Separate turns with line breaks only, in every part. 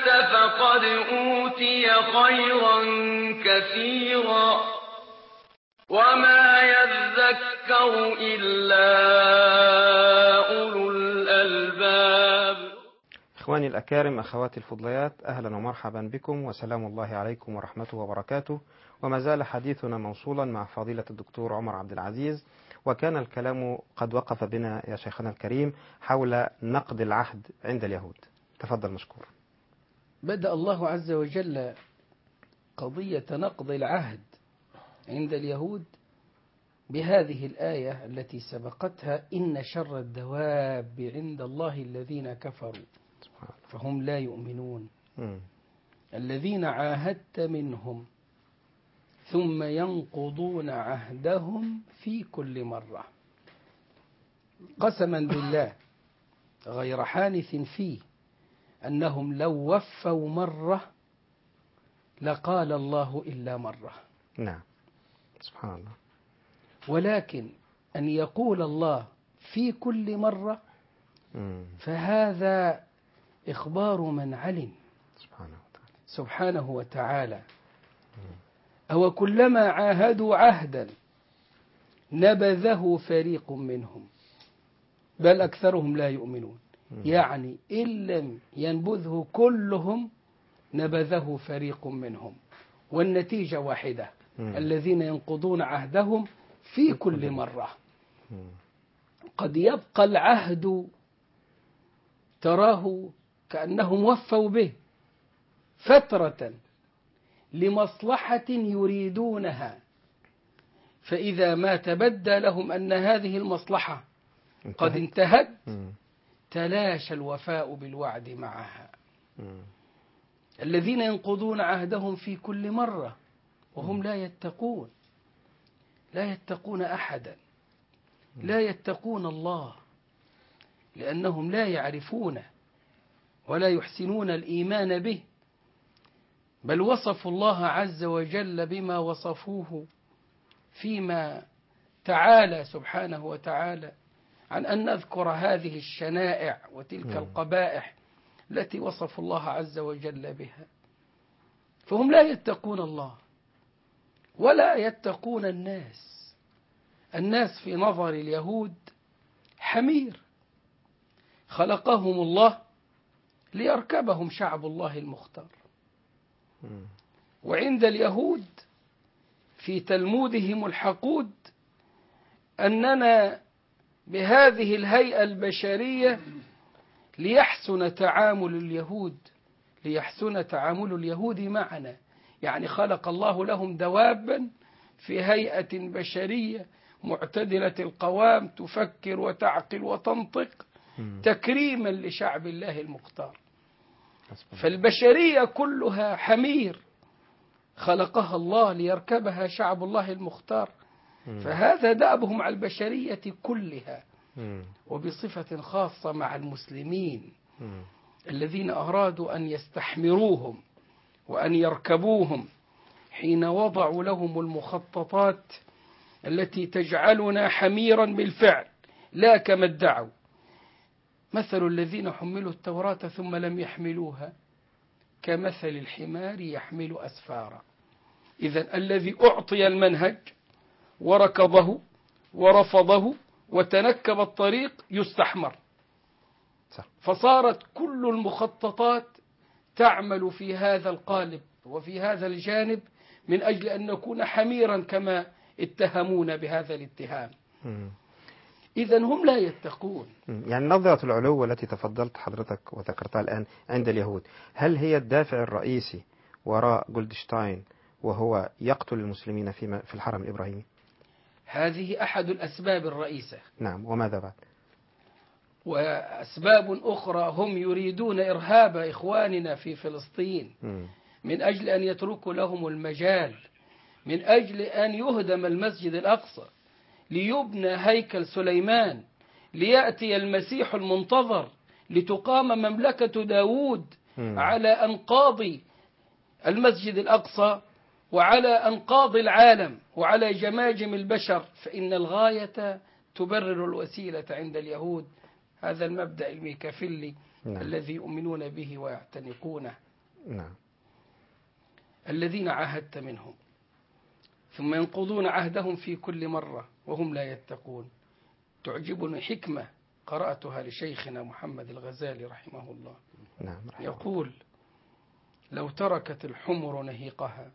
فقد أوتي خيرا كثيرا وما يذكر إلا أولو الألباب.
إخواني الأكارم، أخواتي الفضليات، أهلا ومرحبا بكم وسلام الله عليكم ورحمته وبركاته. وما زال حديثنا موصولا مع فضيلة الدكتور عمر عبد العزيز، وكان الكلام قد وقف بنا يا شيخنا الكريم حول نقد العهد عند اليهود. تفضل مشكور.
بدأ الله عز وجل قضية نقض العهد عند اليهود بهذه الآية التي سبقتها: إن شر الدواب عند الله الذين كفروا فهم لا يؤمنون الذين عاهدت منهم ثم ينقضون عهدهم في كل مرة. قسما بالله غير حانث فيه أنهم لو وفوا مرة لقال الله إلا مرة.
نعم، سبحان الله.
ولكن أن يقول الله في كل مرة فهذا إخبار من علم سبحانه وتعالى. أو كلما عاهدوا عهدا نبذه فريق منهم بل أكثرهم لا يؤمنون. يعني إن لم ينبذه كلهم نبذه فريق منهم، والنتيجة واحدة: الذين ينقضون عهدهم في كل مرة. قد يبقى العهد تراه كأنهم وفوا به فترة لمصلحة يريدونها، فإذا ما تبدى لهم أن هذه المصلحة قد انتهت تلاشى الوفاء بالوعد معها. الذين ينقضون عهدهم في كل مرة وهم لا يتقون أحدا، لا يتقون الله، لأنهم لا يعرفونه ولا يحسنون الإيمان به، بل وصفوا الله عز وجل بما وصفوه فيما تعالى سبحانه وتعالى عن أن نذكر هذه الشنائع وتلك القبائح التي وصفوا الله عز وجل بها. فهم لا يتقون الله ولا يتقون الناس في نظر اليهود حمير خلقهم الله ليركبهم شعب الله المختار. وعند اليهود في تلمودهم الحقود أننا بهذه الهيئة البشرية ليحسن تعامل اليهود معنا. يعني خلق الله لهم دوابا في هيئة بشرية معتدلة القوام تفكر وتعقل وتنطق تكريما لشعب الله المختار. فالبشرية كلها حمير خلقها الله ليركبها شعب الله المختار. فهذا دأبهم على البشرية كلها، وبصفة خاصة مع المسلمين الذين أرادوا أن يستحمروهم وأن يركبوهم حين وضعوا لهم المخططات التي تجعلنا حميرا بالفعل لا كما ادعوا. مثل الذين حملوا التوراة ثم لم يحملوها كمثل الحمار يحمل أسفارا. إذن الذي أعطي المنهج وركضه ورفضه وتنكب الطريق يستحمر. فصارت كل المخططات تعمل في هذا القالب وفي هذا الجانب من أجل أن نكون حميرا كما اتهمونا بهذا الاتهام. إذن هم لا يتقون.
يعني نظرة العلو التي تفضلت حضرتك وذكرتها الآن عند اليهود، هل هي الدافع الرئيسي وراء جولدشتاين وهو يقتل المسلمين في الحرم الإبراهيمي؟
هذه أحد الأسباب الرئيسة.
نعم، وماذا بعد؟
وأسباب أخرى: هم يريدون إرهاب إخواننا في فلسطين من أجل أن يتركوا لهم المجال، من أجل أن يهدم المسجد الأقصى ليبنى هيكل سليمان، ليأتي المسيح المنتظر، لتقام مملكة داود على أنقاض المسجد الأقصى وعلى أنقاض العالم وعلى جماجم البشر. فإن الغاية تبرر الوسيلة عند اليهود. هذا المبدأ الميكافيلي الذي يؤمنون به ويعتنقونه.
نعم.
الذين عاهدت منهم ثم ينقضون عهدهم في كل مرة وهم لا يتقون. تعجبني حكمة قرأتها لشيخنا محمد الغزالي رحمه الله.
نعم.
يقول: لو تركت الحمر نهيقها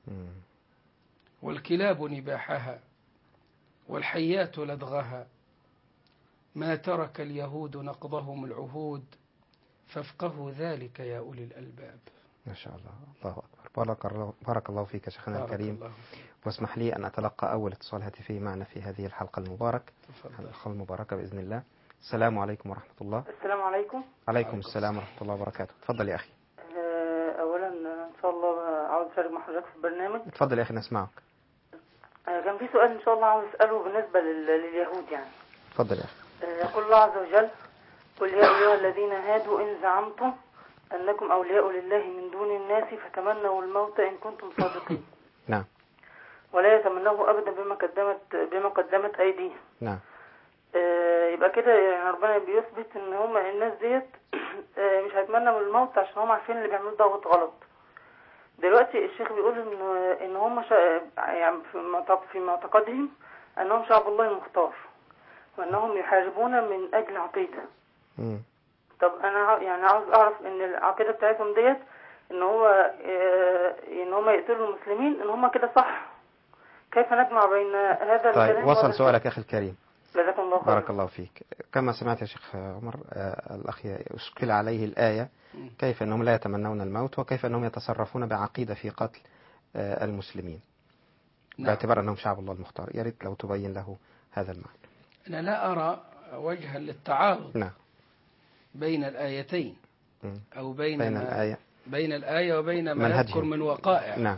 والكلاب نباحها والحيات لدغها ما ترك اليهود نقضهم العهود فافقهوا ذلك يا أولي الألباب.
ما شاء الله. الله أكبر. بارك الله فيك شيخنا الكريم. واسمح لي أن أتلقى أول اتصال هاتفي معنا في هذه الحلقة المباركة بإذن الله. السلام عليكم ورحمة الله.
السلام عليكم.
عليكم السلام ورحمة الله وبركاته. تفضل يا أخي.
أولا إن شاء الله عاوز أشارك مع حضرتك في البرنامج.
تفضل يا أخي نسمعك.
كان في سؤال إن شاء الله عاوز أسأله بالنسبة لليهود يعني.
تفضل يا أخي.
يقول الله عز وجل: قل يا أيها الذين هادوا إن زعمتم أنكم أولياء لله من دون الناس فتمنوا الموت إن كنتم صادقين.
نعم.
ولا يتمنوه أبدا بما قدمت أيديهم.
نعم.
يبقى كده يعني ربنا بيثبت إن هم الناس ديت مش هيتمنوا الموت عشان هم عارفين اللي بيعملوه ده غلط. دلوقتي الشيخ بيقول إن هم يعني في معتقدهم أنهم شعب الله المختار وأنهم يحاربون من أجل عقيدة. طب أنا يعني عاوز أعرف إن العقيدة بتاعتهم ديت إن هم يقتلوا المسلمين، إن هم كده صح؟ كيف نجمع بين هذا الكلام؟
طيب وصل سؤالك أخي الكريم.
جزاكم الله خير.
بارك الله فيك. كما سمعت يا شيخ عمر الأخ أشكل عليه الآية كيف أنهم لا يتمنون الموت وكيف أنهم يتصرفون بعقيدة في قتل المسلمين. نعم. باعتبار أنهم شعب الله المختار. يا ريت لو تبين له هذا المعنى.
أنا لا أرى وجها للتعارض.
نعم.
بين الآيتين أو بين الآية وبين ما يذكر من وقائع.
نعم.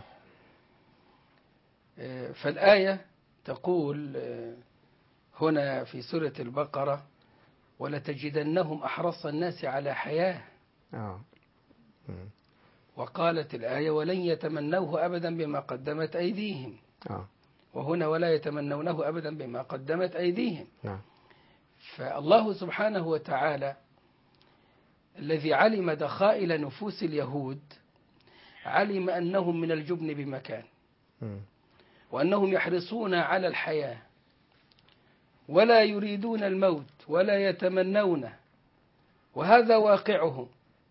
فالآية تقول هنا في سورة البقرة: ولتجدنهم أحرص الناس على حياة. وقالت الآية: ولن يتمنوه أبدا بما قدمت أيديهم. وهنا ولا يتمنونه أبدا بما قدمت أيديهم.
نعم.
فالله سبحانه وتعالى الذي علم دخائل نفوس اليهود علم أنهم من الجبن بمكان وأنهم يحرصون على الحياة ولا يريدون الموت ولا يتمنونه، وهذا واقعهم.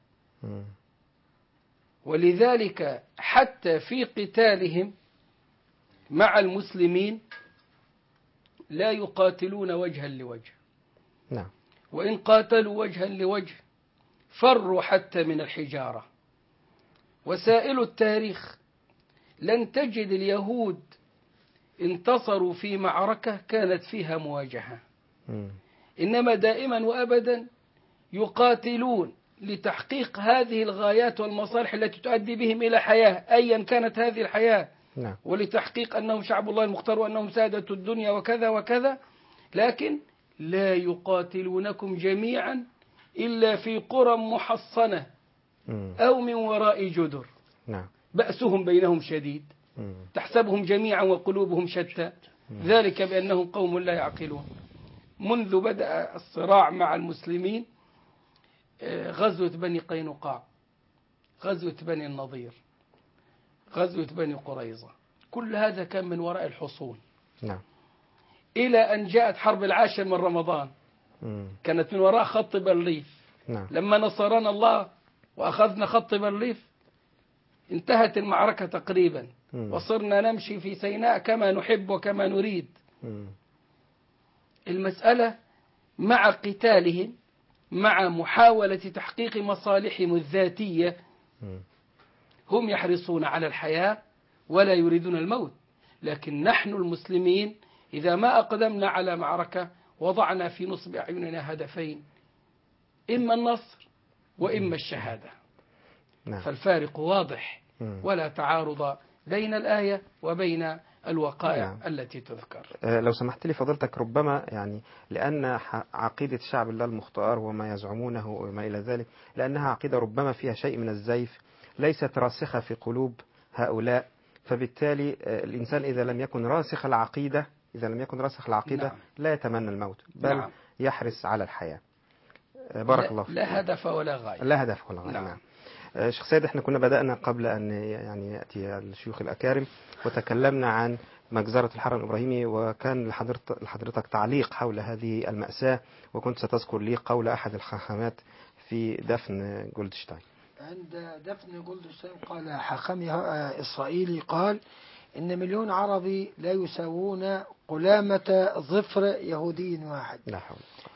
ولذلك حتى في قتالهم مع المسلمين لا يقاتلون وجها لوجه.
نعم.
وإن قاتلوا وجها لوجه فروا حتى من الحجارة. وسائل التاريخ لن تجد اليهود انتصروا في معركة كانت فيها مواجهة، إنما دائما وأبدا يقاتلون لتحقيق هذه الغايات والمصالح التي تؤدي بهم إلى حياة أيا كانت هذه الحياة.
نعم.
ولتحقيق أنهم شعب الله المختار وأنهم سادة الدنيا وكذا وكذا، لكن لا يقاتلونكم جميعا إلا في قرى محصنة أو من وراء جدر.
نعم.
بأسهم بينهم شديد تحسبهم جميعا وقلوبهم شتى ذلك بأنهم قوم لا يعقلون. منذ بدأ الصراع مع المسلمين غزوة بني قينقاع، غزوة بني النضير، غزوة بني قريظة، كل هذا كان من وراء الحصون.
نعم.
إلى أن جاءت حرب العاشر من رمضان كانت من وراء خط بليف.
نعم.
لما نصرنا الله وأخذنا خط بليف انتهت المعركة تقريبا وصرنا نمشي في سيناء كما نحب وكما نريد. المسألة مع قتالهم مع محاولة تحقيق مصالحهم الذاتية هم يحرصون على الحياة ولا يريدون الموت. لكن نحن المسلمين إذا ما أقدمنا على معركة وضعنا في نصب أعيننا هدفين: إما النصر وإما الشهادة.
نعم.
فالفارق واضح ولا تعارض بين الآية وبين الوقائع. نعم. التي تذكر.
لو سمحت لي فضلتك، ربما يعني لأن عقيدة شعب الله المختار وما يزعمونه وما إلى ذلك لأنها عقيدة ربما فيها شيء من الزيف ليست راسخة في قلوب هؤلاء، فبالتالي الإنسان إذا لم يكن راسخ العقيدة نعم. لا يتمنى الموت بل نعم. يحرص على الحياة. بارك الله فيك.
لا هدف ولا غاية.
لا هدف ولا غاية. نعم. شيخ سيد، احنا كنا بدأنا قبل أن يعني يأتي الشيوخ الأكارم وتكلمنا عن مجزرة الحرم الإبراهيمي، وكان لحضرتك تعليق حول هذه المأساة، وكنت ستذكر لي قول أحد الحاخامات في دفن جولدشتاين.
عند دفن جولدشتاين قال حاخام إسرائيلي قال إن مليون عربي لا يساوون قلامة ظفر يهودي واحد.
لا حول.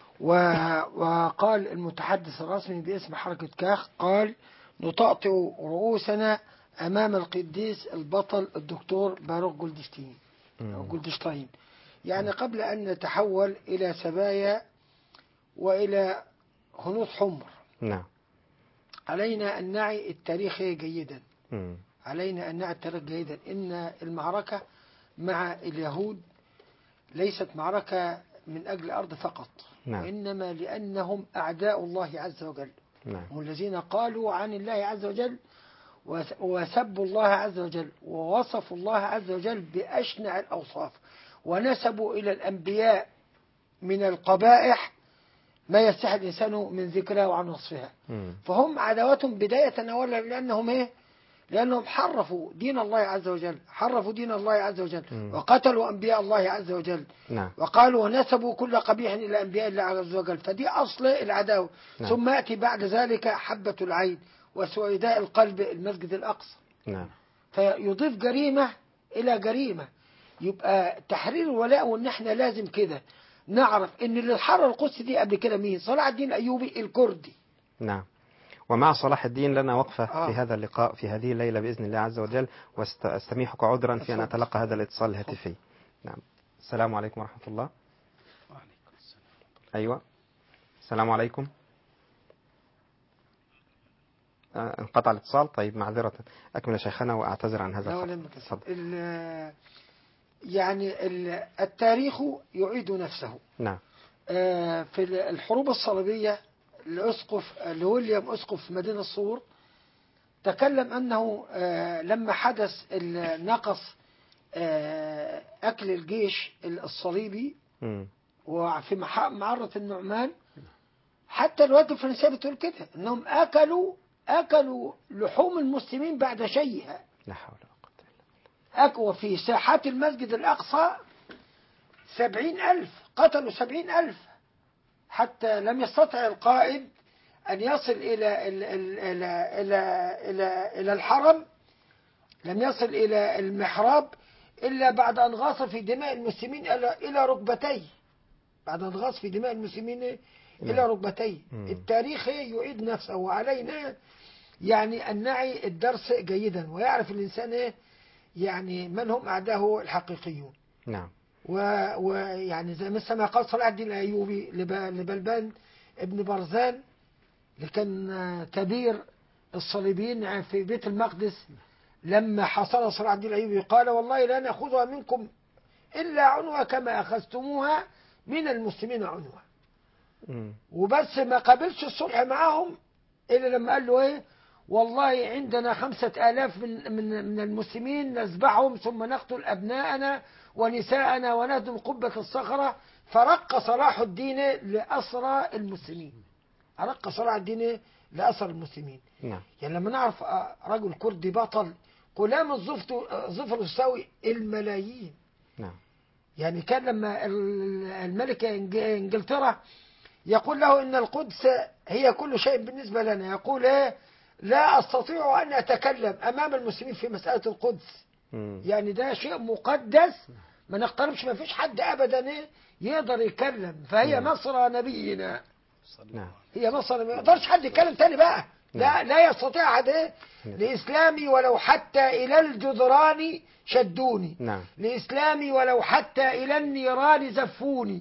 وقال المتحدث الرسمي باسم حركة كاخ قال نطأطئ رؤوسنا أمام القديس البطل الدكتور باروخ جولدشتاين. يعني قبل أن نتحول إلى سبايا وإلى هنود حمر.
نعم.
علينا أن نعي التاريخ جيدا. علينا أن نعي التاريخ جيدا. إن المعركة مع اليهود ليست معركة من أجل الأرض فقط.
نعم.
وإنما لأنهم أعداء الله عز وجل.
نعم.
هم الذين قالوا عن الله عز وجل وسبوا الله عز وجل ووصفوا الله عز وجل بأشنع الأوصاف، ونسبوا إلى الأنبياء من القبائح ما يستحي الإنسان من ذكرها وعن وصفها. فهم عداوتهم بداية أولا لأنهم حرفوا دين الله عز وجل، حرفوا دين الله عز وجل وقتلوا أنبياء الله عز وجل.
نعم.
وقالوا ونسبوا كل قبيح إلى أنبياء الله عز وجل. فدي أصل العداوة.
نعم.
ثم يأتي بعد ذلك حبة العين وسويداء القلب المسجد الأقصى.
نعم.
فيضيف جريمة إلى جريمة. يبقى تحرير الولاء، وإن احنا لازم كده نعرف إن اللي حرر القدس دي قبل كده مين؟ صلاح الدين الأيوبي الكردي.
نعم. ومع صلاح الدين لنا وقفة في هذا اللقاء في هذه الليلة بإذن الله عز وجل، واستميحك عذرا في أن أتلقى هذا الاتصال الهاتفي. نعم. السلام عليكم ورحمة الله.
وعليكم السلام.
أيوة. السلام عليكم. انقطع الاتصال. طيب معذرة، أكمل يا شيخنا وأعتذر عن هذا الخطأ.
يعني التاريخ يعيد نفسه.
نعم.
في الحروب الصليبية الأسقف لويليام أسقف مدينة الصور تكلم أنه لما حدث نقص أكل الجيش الصليبي وفي معرة النعمان، حتى الولايات الفرنسية بتقول كده أنهم أكلوا لحوم المسلمين بعد شيئها.
لا حول ولا قوة.
وفي ساحات المسجد الأقصى 70,000 قتلوا 70,000، حتى لم يستطع القائد أن يصل إلى الحرم، لم يصل إلى المحراب إلا بعد أن غاص في دماء المسلمين إلى ركبتيه، بعد أن غاص في دماء المسلمين إلى ركبتيه. التاريخ يعيد نفسه، وعلينا يعني أن نعي الدرس جيدا، ويعرف الإنسان يعني من هم أعداؤه الحقيقيون.
نعم.
ويعني زي ما قال صلاح الدين الأيوبي لبلبان ابن برزان اللي كان كبير الصليبيين في بيت المقدس، لما حصل صلاح الدين الأيوبي قال والله لا نأخذها منكم إلا عنوة كما أخذتموها من المسلمين عنوة. وبس ما قبلش الصلح معهم إلا لما قال له والله عندنا 5,000 من المسلمين نذبحهم ثم نقتل أبناءنا ونساءنا ونهدم قبة الصخرة. فرق صلاح الدين لأسرى المسلمين، رق صلاح الدين لأسرى المسلمين.
نعم.
يعني لما نعرف رجل كردي بطل قلام الظفر يساوي الملايين.
نعم.
يعني كان لما الملك انجلترا يقول له إن القدس هي كل شيء بالنسبة لنا، يقول لا أستطيع أن أتكلم أمام المسلمين في مسألة القدس. يعني ده شيء مقدس ما نقتربش، ما فيش حد أبدا يقدر يتكلم، فهي مصر نبينا.
نعم.
هي مصر، ما يقدرش حد يتكلم تاني بقى. لا يستطيع أحد لإسلامي ولو حتى إلى الجدران شدوني.
نعم.
لإسلامي ولو حتى إلى النيران زفوني.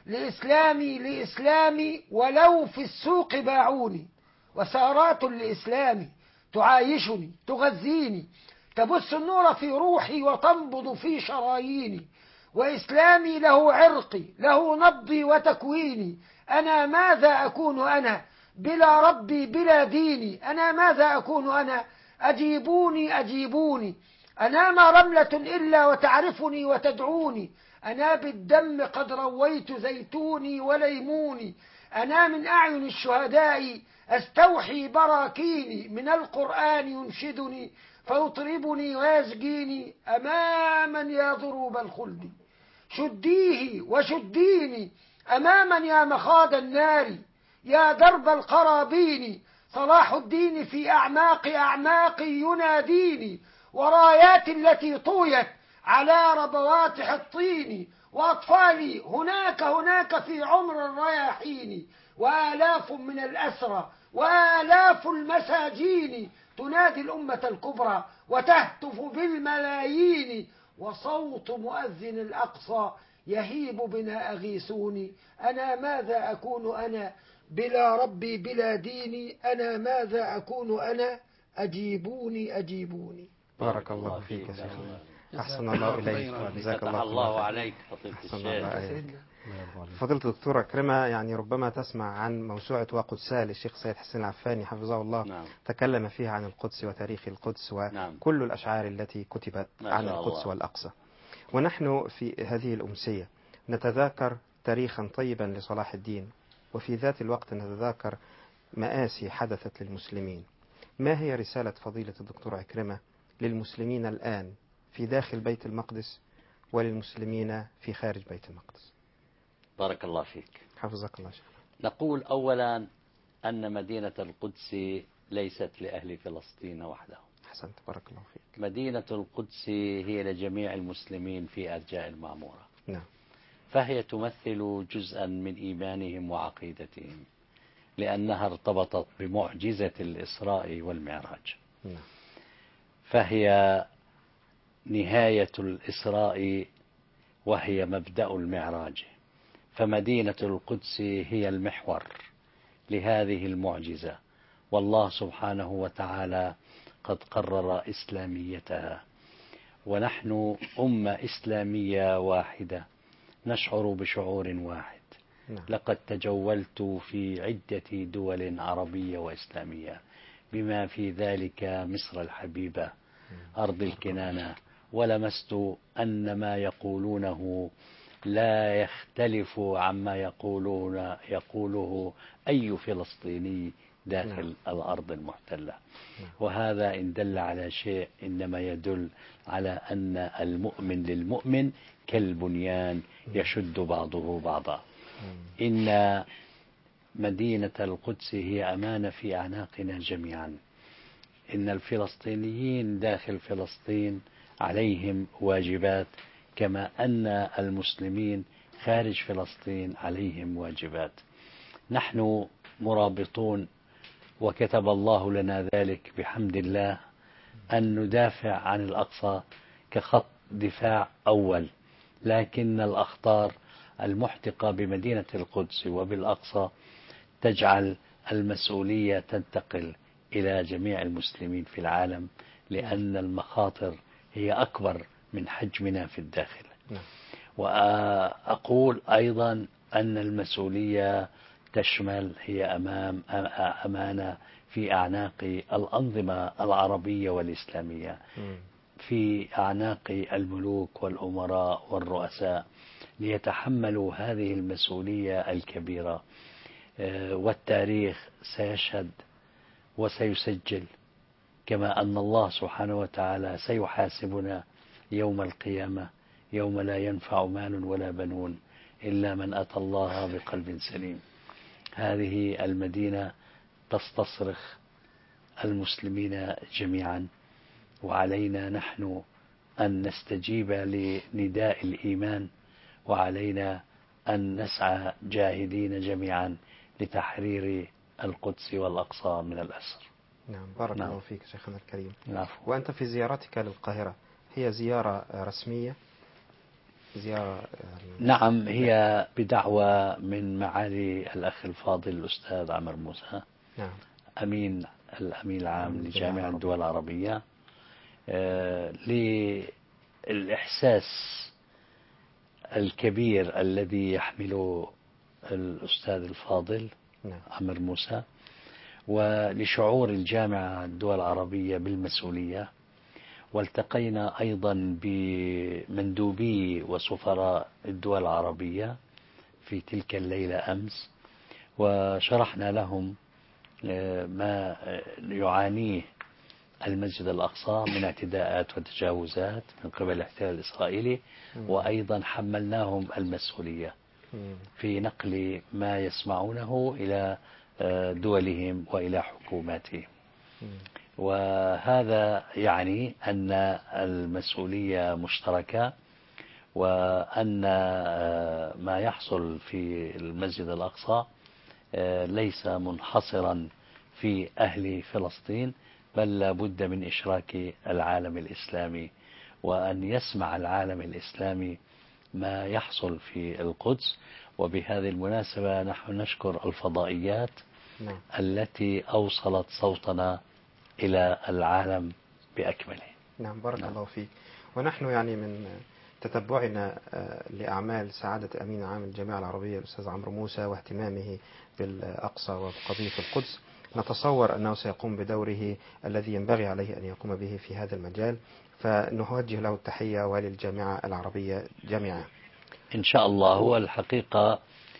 لإسلامي ولو في السوق باعوني. وسارات لإسلامي تعايشني تغذيني، تبث النور في روحي وتنبض في شراييني. وإسلامي له عرقي له نبضي وتكويني. أنا ماذا أكون أنا بلا ربي بلا ديني؟ أنا ماذا أكون أنا؟ أجيبوني. أنا ما رملة إلا وتعرفني وتدعوني. أنا بالدم قد رويت زيتوني وليموني. أنا من أعين الشهداء أستوحي براكيني من القرآن ينشدني فيطربني ويسقيني أماما يا ضروب الخلد شديه وشديني أماما يا مخاض النار يا درب القرابين صلاح الدين في أعماق أعماقي يناديني ورايات التي طويت على ربوات حطين وأطفالي هناك في عمر الرياحين وآلاف من الأسرى وآلاف المساجين تنادي الأمة الكبرى وتهتف بالملايين وصوت مؤذن الأقصى يهيب بنا أغيثوني أنا ماذا أكون أنا بلا ربي بلا ديني أنا ماذا أكون أنا أجيبوني أجيبوني.
بارك الله فيك يا شيخنا، أحسن الله إليك وجزاك
الله عليك فضيلة الشيخ.
فضيلة الدكتور عكرمة، يعني ربما تسمع عن موسوعة وقدساء للشيخ سيد حسين العفاني حفظه الله.
نعم.
تكلم فيها عن القدس وتاريخ القدس وكل الأشعار التي كتبت عن القدس الله. والأقصى. ونحن في هذه الأمسية نتذاكر تاريخا طيبا لصلاح الدين، وفي ذات الوقت نتذاكر مآسي حدثت للمسلمين. ما هي رسالة فضيلة الدكتور عكرمة للمسلمين الآن في داخل بيت المقدس وللمسلمين في خارج بيت المقدس؟
بارك الله فيك.
حفظك الله شيخ.
نقول أولا أن مدينة القدس ليست لأهل فلسطين وحدهم.
أحسنت، بارك الله فيك.
مدينة القدس هي لجميع المسلمين في أرجاء المعمورة.
نعم.
فهي تمثل جزءا من إيمانهم وعقيدتهم، لأنها ارتبطت بمعجزة الإسراء والمعراج.
نعم.
فهي نهاية الإسراء وهي مبدأ المعراج، فمدينة القدس هي المحور لهذه المعجزة، والله سبحانه وتعالى قد قرر إسلاميتها، ونحن أمة إسلامية واحدة نشعر بشعور واحد. لقد تجولت في عدة دول عربية وإسلامية بما في ذلك مصر الحبيبة أرض الكنانة، ولمست أن ما يقولونه لا يختلف عما يقوله أي فلسطيني داخل الأرض المحتلة. وهذا إن دل على شيء إنما يدل على أن المؤمن للمؤمن كالبنيان يشد بعضه بعضا. إن مدينة القدس هي أمانة في أعناقنا جميعا. إن الفلسطينيين داخل فلسطين عليهم واجبات، كما أن المسلمين خارج فلسطين عليهم واجبات. نحن مرابطون، وكتب الله لنا ذلك بحمد الله، أن ندافع عن الأقصى كخط دفاع أول، لكن الأخطار المحتقة بمدينة القدس وبالأقصى تجعل المسؤولية تنتقل إلى جميع المسلمين في العالم، لأن المخاطر هي أكبر من حجمنا في الداخل. وأقول أيضا أن المسؤولية تشمل هي أمانة في أعناق الأنظمة العربية والإسلامية، في أعناق الملوك والأمراء والرؤساء، ليتحملوا هذه المسؤولية الكبيرة. والتاريخ سيشهد وسيسجل، كما أن الله سبحانه وتعالى سيحاسبنا يوم القيامة، يوم لا ينفع مال ولا بنون إلا من أتى الله بقلب سليم. هذه المدينة تستصرخ المسلمين جميعا، وعلينا نحن أن نستجيب لنداء الإيمان، وعلينا أن نسعى جاهدين جميعا لتحرير القدس والأقصى من الأسر.
نعم، بارك الله فيك شيخنا الكريم.
العفو.
وأنت في زيارتك للقاهرة هي زيارة رسمية؟ زيارة
نعم، هي بدعوة من معالي الأخ الفاضل الأستاذ عمر موسى.
نعم.
الأمين العام لجامعة الدول العربية، للإحساس الكبير الذي يحمله الأستاذ الفاضل عمر موسى، ولشعور الجامعة الدول العربية بالمسؤولية. والتقينا أيضا بمندوبي وسفراء الدول العربية في تلك الليلة أمس، وشرحنا لهم ما يعانيه المسجد الأقصى من اعتداءات وتجاوزات من قبل الاحتلال الإسرائيلي، وأيضا حملناهم المسؤولية في نقل ما يسمعونه إلى دولهم وإلى حكوماتهم. وهذا يعني أن المسؤولية مشتركة، وأن ما يحصل في المسجد الأقصى ليس منحصرا في أهل فلسطين، بل لابد من إشراك العالم الإسلامي، وأن يسمع العالم الإسلامي ما يحصل في القدس. وبهذه المناسبة نحن نشكر الفضائيات التي أوصلت صوتنا إلى العالم بأكمله.
نعم، بارك الله فيك. ونحن يعني من تتبعنا لأعمال سعادة أمين عام الجامعة العربية الأستاذ عمرو موسى واهتمامه بالأقصى وبقضية القدس، نتصور أنه سيقوم بدوره الذي ينبغي عليه أن يقوم به في هذا المجال، فنوجه له التحية وللجامعة العربية جميعا
إن شاء الله. هو الحقيقة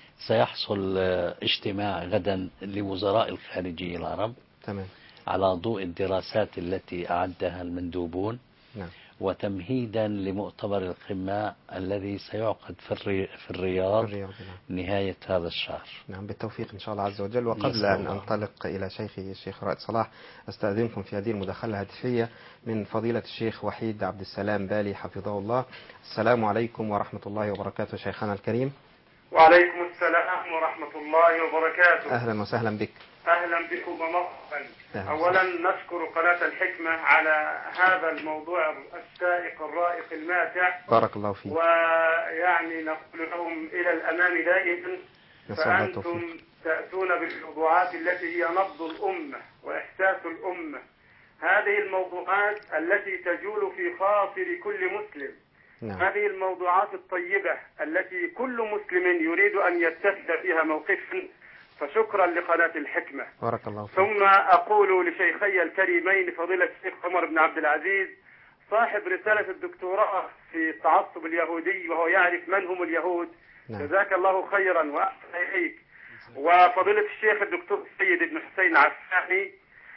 سيحصل اجتماع غدا لوزراء الخارجية العرب
تمام.
على ضوء الدراسات التي أعدها المندوبون،
نعم.
وتمهيدا لمؤتمر القمة الذي سيعقد في الرياض نهاية هذا الشهر.
نعم، بالتوفيق إن شاء الله عز وجل. وقبل أن أنطلق إلى شيخي الشيخ رائد صلاح، أستأذنكم في هذه المداخلة الهاتفية من فضيلة الشيخ وحيد عبد السلام بالي حفظه الله. السلام عليكم ورحمة الله وبركاته شيخنا الكريم.
وعليكم السلام ورحمة الله وبركاته.
أهلا وسهلا بك.
أهلا بكم ومرحبا. أولا نشكر قناة الحكمة على هذا الموضوع الشائق الرائق الماتع.
بارك الله فيك.
ويعني نقول لهم إلى الأمام دائما، فأنتم تأتون بالموضوعات التي هي نبض الأمة وإحساس الأمة، هذه الموضوعات التي تجول في خاطر كل مسلم. نعم. هذه الموضوعات الطيبة التي كل مسلم يريد أن يتخذ فيها موقفا، فشكرا لقناة الحكمة.
بارك الله فيك.
ثم أقول لشيخي الكريمين فضيلة الشيخ عمر بن عبد العزيز صاحب رسالة الدكتوراه في التعصب اليهودي وهو يعرف من هم اليهود. نعم. جزاك الله خيرا وأحسن إليك. وفضيلة الشيخ الدكتور سيد بن حسين عفاني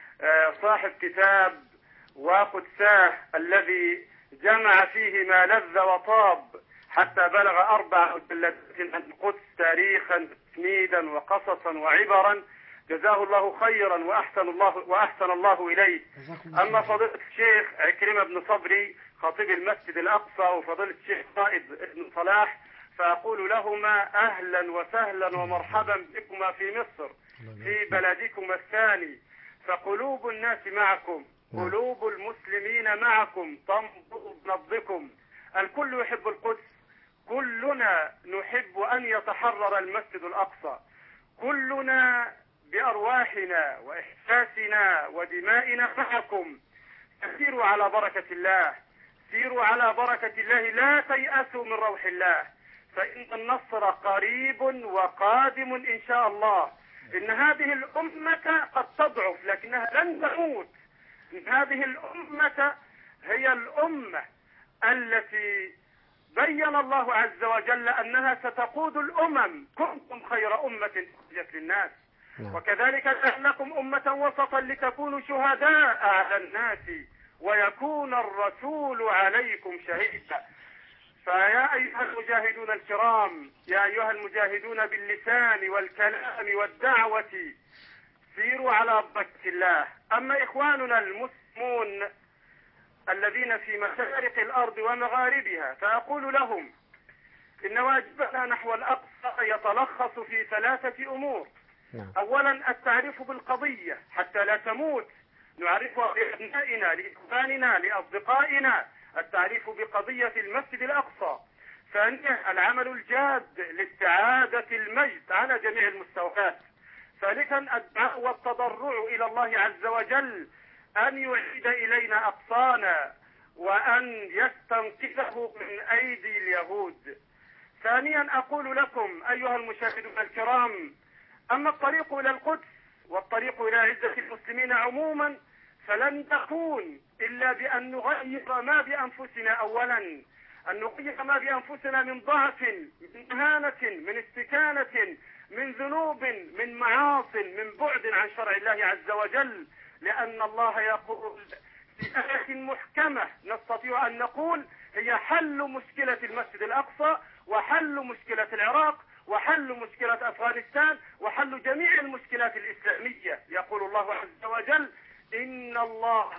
صاحب كتاب وقدساه الذي جمع فيه ما لذ وطاب حتى بلغ 4 مجلدات عن القدس تاريخا تسنيدا وقصصا وعبرا. جزاه الله خيرا وأحسن الله إليه. أما فضيلة الشيخ عكرمة بن صبري خطيب المسجد الأقصى وفضيلة الشيخ رائد بن صلاح، فأقول لهما أهلا وسهلا ومرحبا بكما في مصر في بلدكم الثاني، فقلوب الناس معكم، قلوب المسلمين معكم تنبض بنبضكم. الكل يحب القدس، كلنا نحب أن يتحرر المسجد الأقصى، كلنا بأرواحنا وإحساسنا ودمائنا معكم. سيروا على بركة الله، سيروا على بركة الله، لا تيأسوا من روح الله، فإن النصر قريب وقادم إن شاء الله. إن هذه الأمة قد تضعف لكنها لن تموت. إن هذه الأمة هي الأمة التي بين الله عز وجل أنها ستقود الأمم. كنتم خير أمة أخرجت للناس، وكذلك جعلناكم أمة وسطا لتكونوا شهداء على الناس ويكون الرسول عليكم شهيدا. فيا أيها المجاهدون الكرام، يا أيها المجاهدون باللسان والكلام والدعوة، سيروا على بركة الله. أما إخواننا المسلمون الذين في مشارق الأرض ومغاربها، فأقول لهم إن واجبنا نحو الأقصى يتلخص في 3 أمور. أولا التعريف بالقضية حتى لا تموت، نعرفها لأبنائنا لإخواننا لأصدقائنا، التعريف بقضية المسجد الأقصى. ثانيا العمل الجاد لاستعادة المجد على جميع المستويات. ثالثا الدعاء والتضرع إلى الله عز وجل أن يعيد إلينا أقصانا وأن يستنقذه من أيدي اليهود. ثانيا أقول لكم أيها المشاهدون الكرام، أما الطريق إلى القدس والطريق إلى عزة المسلمين عموما فلن تكون إلا بأن نغير ما بأنفسنا. أولا أن نغير ما بأنفسنا من ضعف، من مهانة، من استكانة، من ذنوب، من معاص، من بعد عن شرع الله عز وجل. لأن الله يقول في آية محكمة نستطيع أن نقول هي حل مشكلة المسجد الأقصى، وحل مشكلة العراق، وحل مشكلة أفغانستان، وحل جميع المشكلات الإسلامية. يقول الله عز وجل: إن الله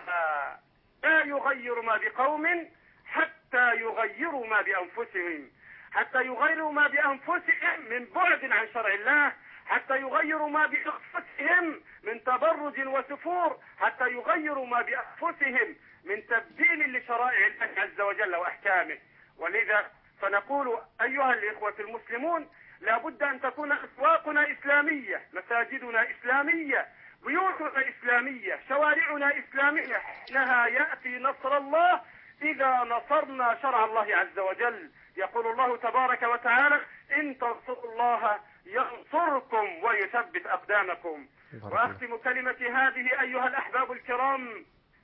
لا يغير ما بقوم حتى يغيروا ما بأنفسهم. حتى يغيروا ما بأنفسهم من بعد عن شرع الله، حتى يغيروا ما بأنفسهم من تبرج وسفور، حتى يغيروا ما بأنفسهم من تبديل لشرائع الله عز وجل وأحكامه. ولذا فنقول أيها الإخوة المسلمون، لا بد أن تكون أسواقنا إسلامية، مساجدنا إسلامية، بيوتنا إسلامية، شوارعنا إسلامية. إنها يأتي نصر الله إذا نصرنا شرع الله عز وجل. يقول الله تبارك وتعالى: إن تنصروا الله ينصركم ويثبت أقدامكم. وأختم كلمتي هذه أيها الأحباب الكرام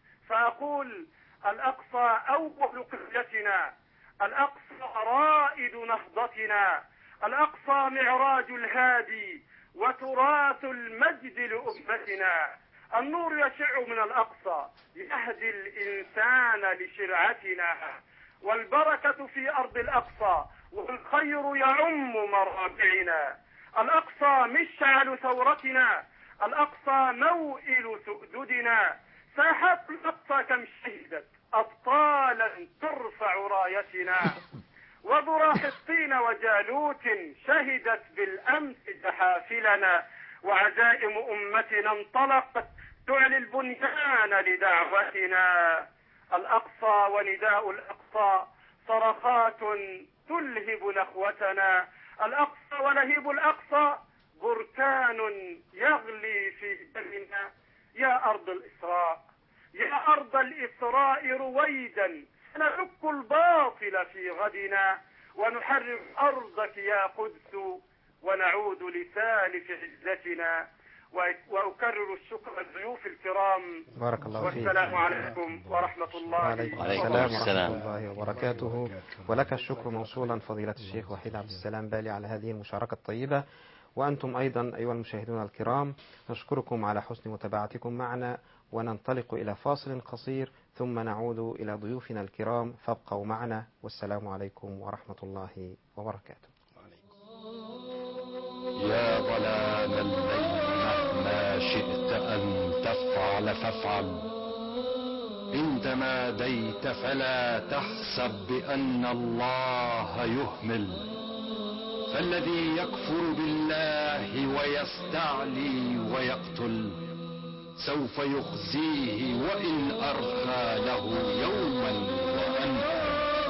فأقول: الأقصى أول قبلتنا، الأقصى رائد نهضتنا، الأقصى معراج الهادي وتراث المجد لأمتنا. النور يشع من الأقصى يهدي الإنسان لشرعتنا، والبركة في أرض الأقصى والخير يعم مرابعنا. الأقصى مشعل ثورتنا، الأقصى موئل سؤددنا. ساحات الأقصى كم شهدت أبطالا ترفع رايتنا، وذرى حطين وجالوت شهدت بالأمس جحافلنا، وعزائم أمتنا انطلقت تعلي البنيان لدعوتنا. الأقصى ونداء الأقصى صرخات تلهب نخوتنا، الأقصى ولهيب الأقصى بركان يغلي في دمنا. يا أرض الإسراء، يا أرض الإسراء رويدا نحك الباطل في غدنا، ونحرر أرضك يا قدس ونعود لسالف عزتنا. وأكرر الشكر للضيوف الكرام.
بارك الله فيك.
والسلام عليكم ورحمة الله
وعليكم السلام ورحمة الله وبركاته. ولك الشكر موصولا فضيلة الشيخ وحيد عبد السلام بالي على هذه المشاركة الطيبة. وأنتم أيضا أيها المشاهدون الكرام نشكركم على حسن متابعتكم معنا، وننطلق إلى فاصل قصير ثم نعود إلى ضيوفنا الكرام، فابقوا معنا. والسلام عليكم ورحمة الله وبركاته.
يا ظلام الليل مهما شئت أن تفعل فافعل، إن تماديت فلا تحسب بأن الله يهمل، فالذي يكفر بالله ويستعلي ويقتل سوف يخزيه وإن أرخى له يوما وأنهى.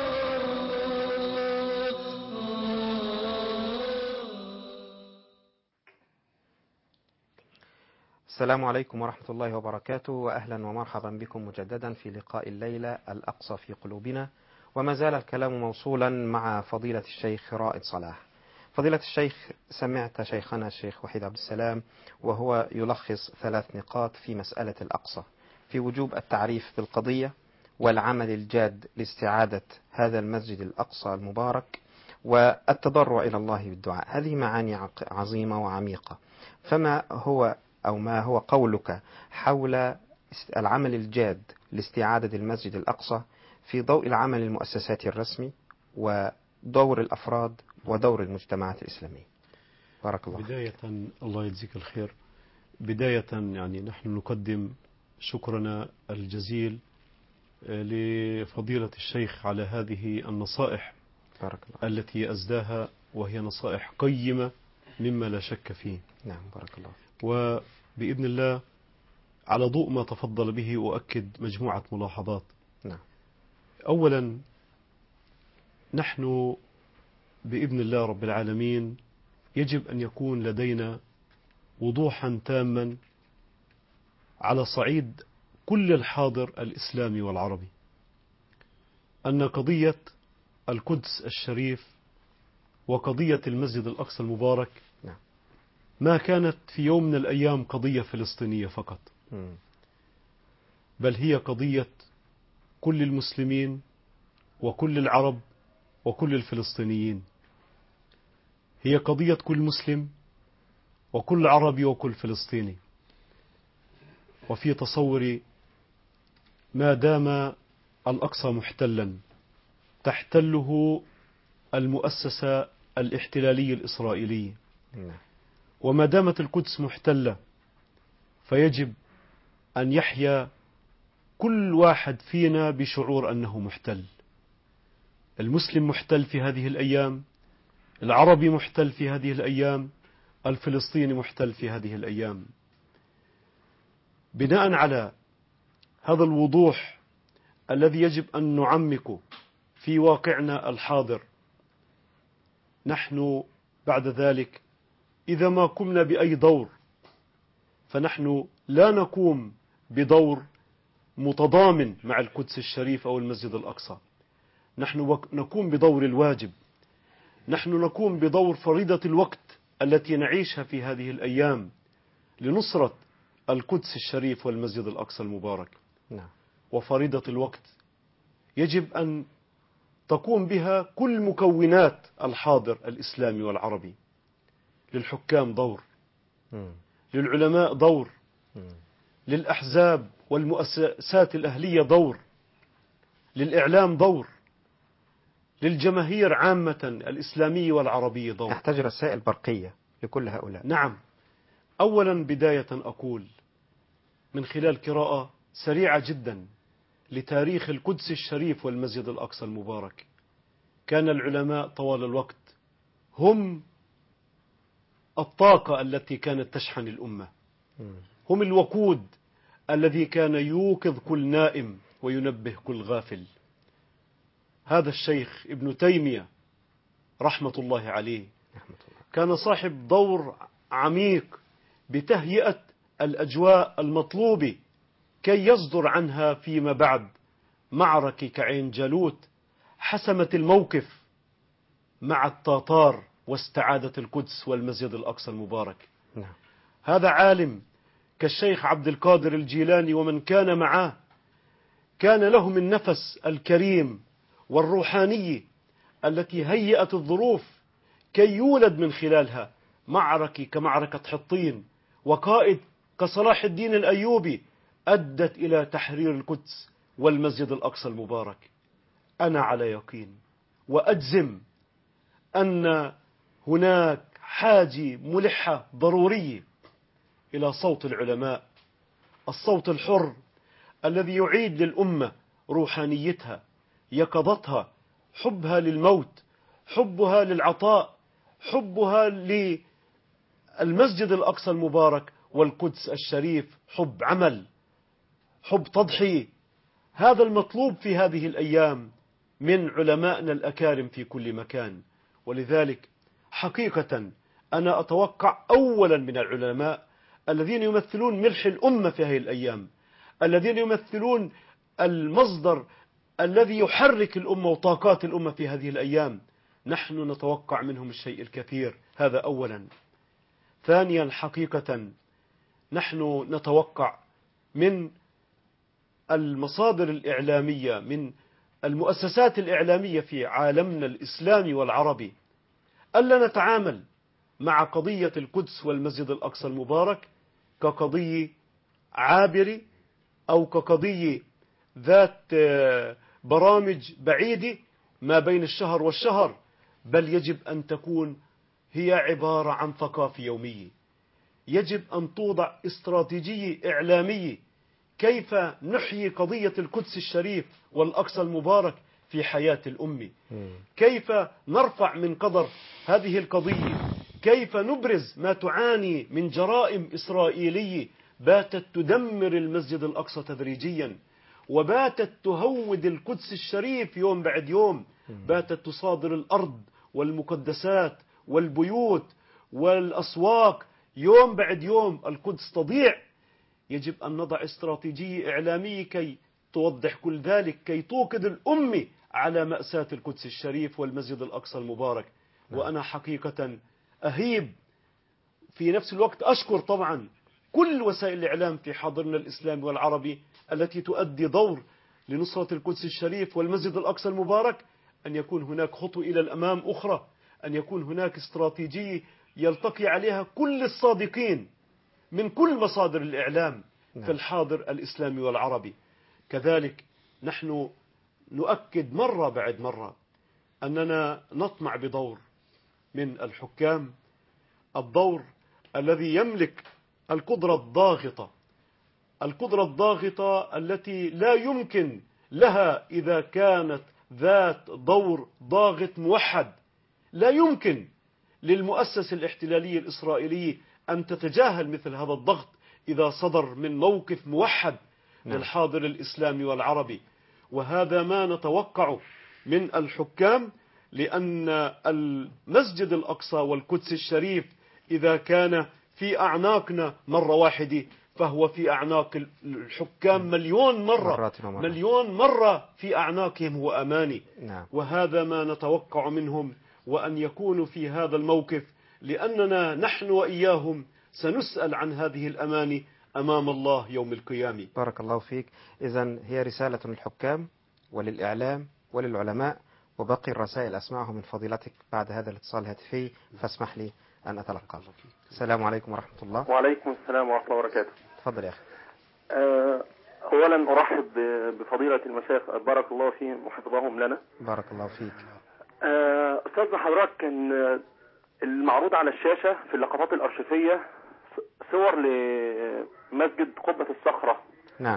السلام عليكم ورحمة الله وبركاته، وأهلا ومرحبا بكم مجددا في لقاء الليلة الأقصى في قلوبنا. وما زال الكلام موصولا مع فضيلة الشيخ رائد صلاح. فضيلة الشيخ، سمعت شيخنا الشيخ وحيد عبد السلام وهو يلخص 3 نقاط في مسألة الأقصى، في وجوب التعريف بالقضية، والعمل الجاد لاستعادة هذا المسجد الأقصى المبارك، والتضرع إلى الله بالدعاء. هذه معاني عظيمة وعميقة. فما هو أو ما هو قولك حول العمل الجاد لاستعادة المسجد الأقصى في ضوء العمل المؤسساتي الرسمي ودور الأفراد ودور المجتمعات الإسلامية؟ بارك الله.
بداية الله يجزيك الخير. بداية يعني نحن نقدم شكرنا الجزيل لفضيلة الشيخ على هذه النصائح
بارك الله
التي أزداها، وهي نصائح قيمة مما لا شك فيه.
نعم بارك الله.
وبإذن الله على ضوء ما تفضل به أؤكد مجموعة ملاحظات.
نعم.
أولا، نحن بإذن الله رب العالمين يجب أن يكون لدينا وضوحا تاما على صعيد كل الحاضر الإسلامي والعربي أن قضية القدس الشريف وقضية المسجد الأقصى المبارك ما كانت في يوم من الأيام قضية فلسطينية فقط، بل هي قضية كل المسلمين وكل العرب وكل الفلسطينيين. هي قضية كل مسلم وكل عربي وكل فلسطيني. وفي تصوري ما دام الأقصى محتلا تحتله المؤسسة الاحتلالية الإسرائيلية، وما دامت القدس محتلة فيجب أن يحيا كل واحد فينا بشعور أنه محتل. المسلم محتل في هذه الأيام، العربي محتل في هذه الأيام، الفلسطيني محتل في هذه الأيام. بناء على هذا الوضوح الذي يجب أن نعمقه في واقعنا الحاضر، نحن بعد ذلك إذا ما قمنا بأي دور فنحن لا نقوم بدور متضامن مع القدس الشريف أو المسجد الأقصى، نحن نقوم بدور الواجب، نحن نقوم بدور فريضة الوقت التي نعيشها في هذه الأيام لنصرة القدس الشريف والمسجد الأقصى المبارك. وفريضة الوقت يجب أن تقوم بها كل مكونات الحاضر الإسلامي والعربي. للحكام دور، للعلماء دور، للأحزاب والمؤسسات الأهلية دور، للإعلام دور، للجماهير عامة الإسلامية والعربية دور.
تحتاج رسائل برقية لكل هؤلاء.
نعم. أولا بداية أقول من خلال قراءة سريعة جدا لتاريخ القدس الشريف والمسجد الأقصى المبارك، كان العلماء طوال الوقت هم الطاقة التي كانت تشحن الأمة، هم الوقود الذي كان يوقظ كل نائم وينبه كل غافل. هذا الشيخ ابن تيمية رحمة الله عليه كان صاحب دور عميق بتهيئة الأجواء المطلوبة كي يصدر عنها فيما بعد معركة كعين جالوت حسمت الموقف مع التتار واستعادة القدس والمسجد الأقصى المبارك. هذا عالم كالشيخ عبد القادر الجيلاني ومن كان معه كان لهم النفس الكريم والروحانية التي هيأت الظروف كي يولد من خلالها معركة كمعركة حطين، وقائد كصلاح الدين الأيوبي أدت إلى تحرير القدس والمسجد الأقصى المبارك. أنا على يقين وأجزم أن هناك حاجة ملحة ضرورية إلى صوت العلماء، الصوت الحر الذي يعيد للأمة روحانيتها، يقظتها، حبها للموت، حبها للعطاء، حبها للمسجد الأقصى المبارك والقدس الشريف، حب عمل، حب تضحية. هذا المطلوب في هذه الأيام من علمائنا الأكارم في كل مكان. ولذلك حقيقة أنا أتوقع أولا من العلماء الذين يمثلون ملح الأمة في هذه الأيام، الذين يمثلون المصدر الذي يحرك الأمة وطاقات الأمة في هذه الأيام، نحن نتوقع منهم الشيء الكثير. هذا أولا. ثانيا حقيقة نحن نتوقع من المصادر الإعلامية، من المؤسسات الإعلامية في عالمنا الإسلامي والعربي، ألا نتعامل مع قضية القدس والمسجد الأقصى المبارك كقضية عابرة أو كقضية ذات برامج بعيدة ما بين الشهر والشهر، بل يجب أن تكون هي عبارة عن ثقافة يومية. يجب أن توضع استراتيجية إعلامية كيف نحيي قضية القدس الشريف والأقصى المبارك في حياة الأمة، كيف نرفع من قدر هذه القضية، كيف نبرز ما تعاني من جرائم إسرائيلية باتت تدمر المسجد الأقصى تدريجيا، وباتت تهود القدس الشريف يوم بعد يوم، باتت تصادر الأرض والمقدسات والبيوت والأسواق يوم بعد يوم. القدس تضيع. يجب أن نضع استراتيجية إعلامية كي توضح كل ذلك، كي توقظ الأمة على مأساة القدس الشريف والمسجد الأقصى المبارك. وأنا حقيقة أهيب في نفس الوقت أشكر طبعا كل وسائل الإعلام في حاضرنا الإسلامي والعربي التي تؤدي دور لنصرة القدس الشريف والمسجد الأقصى المبارك، أن يكون هناك خطوة إلى الأمام أخرى، أن يكون هناك استراتيجية يلتقي عليها كل الصادقين من كل مصادر الإعلام في الحاضر الإسلامي والعربي. كذلك نحن نؤكد مرة بعد مرة أننا نطمع بدور من الحكام، الدور الذي يملك القدرة الضاغطة التي لا يمكن لها إذا كانت ذات دور ضاغط موحد، لا يمكن للمؤسسة الاحتلالية الإسرائيلية أن تتجاهل مثل هذا الضغط إذا صدر من موقف موحد للحاضر الإسلامي والعربي. وهذا ما نتوقع من الحكام، لأن المسجد الأقصى والقدس الشريف إذا كان في أعناقنا مرة واحدة فهو في أعناق الحكام مليون مرة في أعناقهم هو أماني. وهذا ما نتوقع منهم، وأن يكونوا في هذا الموقف، لأننا نحن وإياهم سنسأل عن هذه الأماني أمام الله يوم القيامة.
بارك الله فيك. إذن هي رسالة للحكام وللإعلام وللعلماء، وبقي الرسائل أسمعهم من فضيلتك بعد هذا الاتصال الهاتفي، فاسمح لي أن أتلقى. السلام عليكم ورحمة الله.
وعليكم السلام ورحمة الله وبركاته.
تفضل يا أخي.
أولا أرحب بفضيلة المشايخ بارك الله فيهم وحفظهم لنا.
بارك الله فيك.
أستاذنا حضرتك، كان المعروض على الشاشة في اللقطات الأرشيفية صور لمسجد قبة الصخرة.
نعم.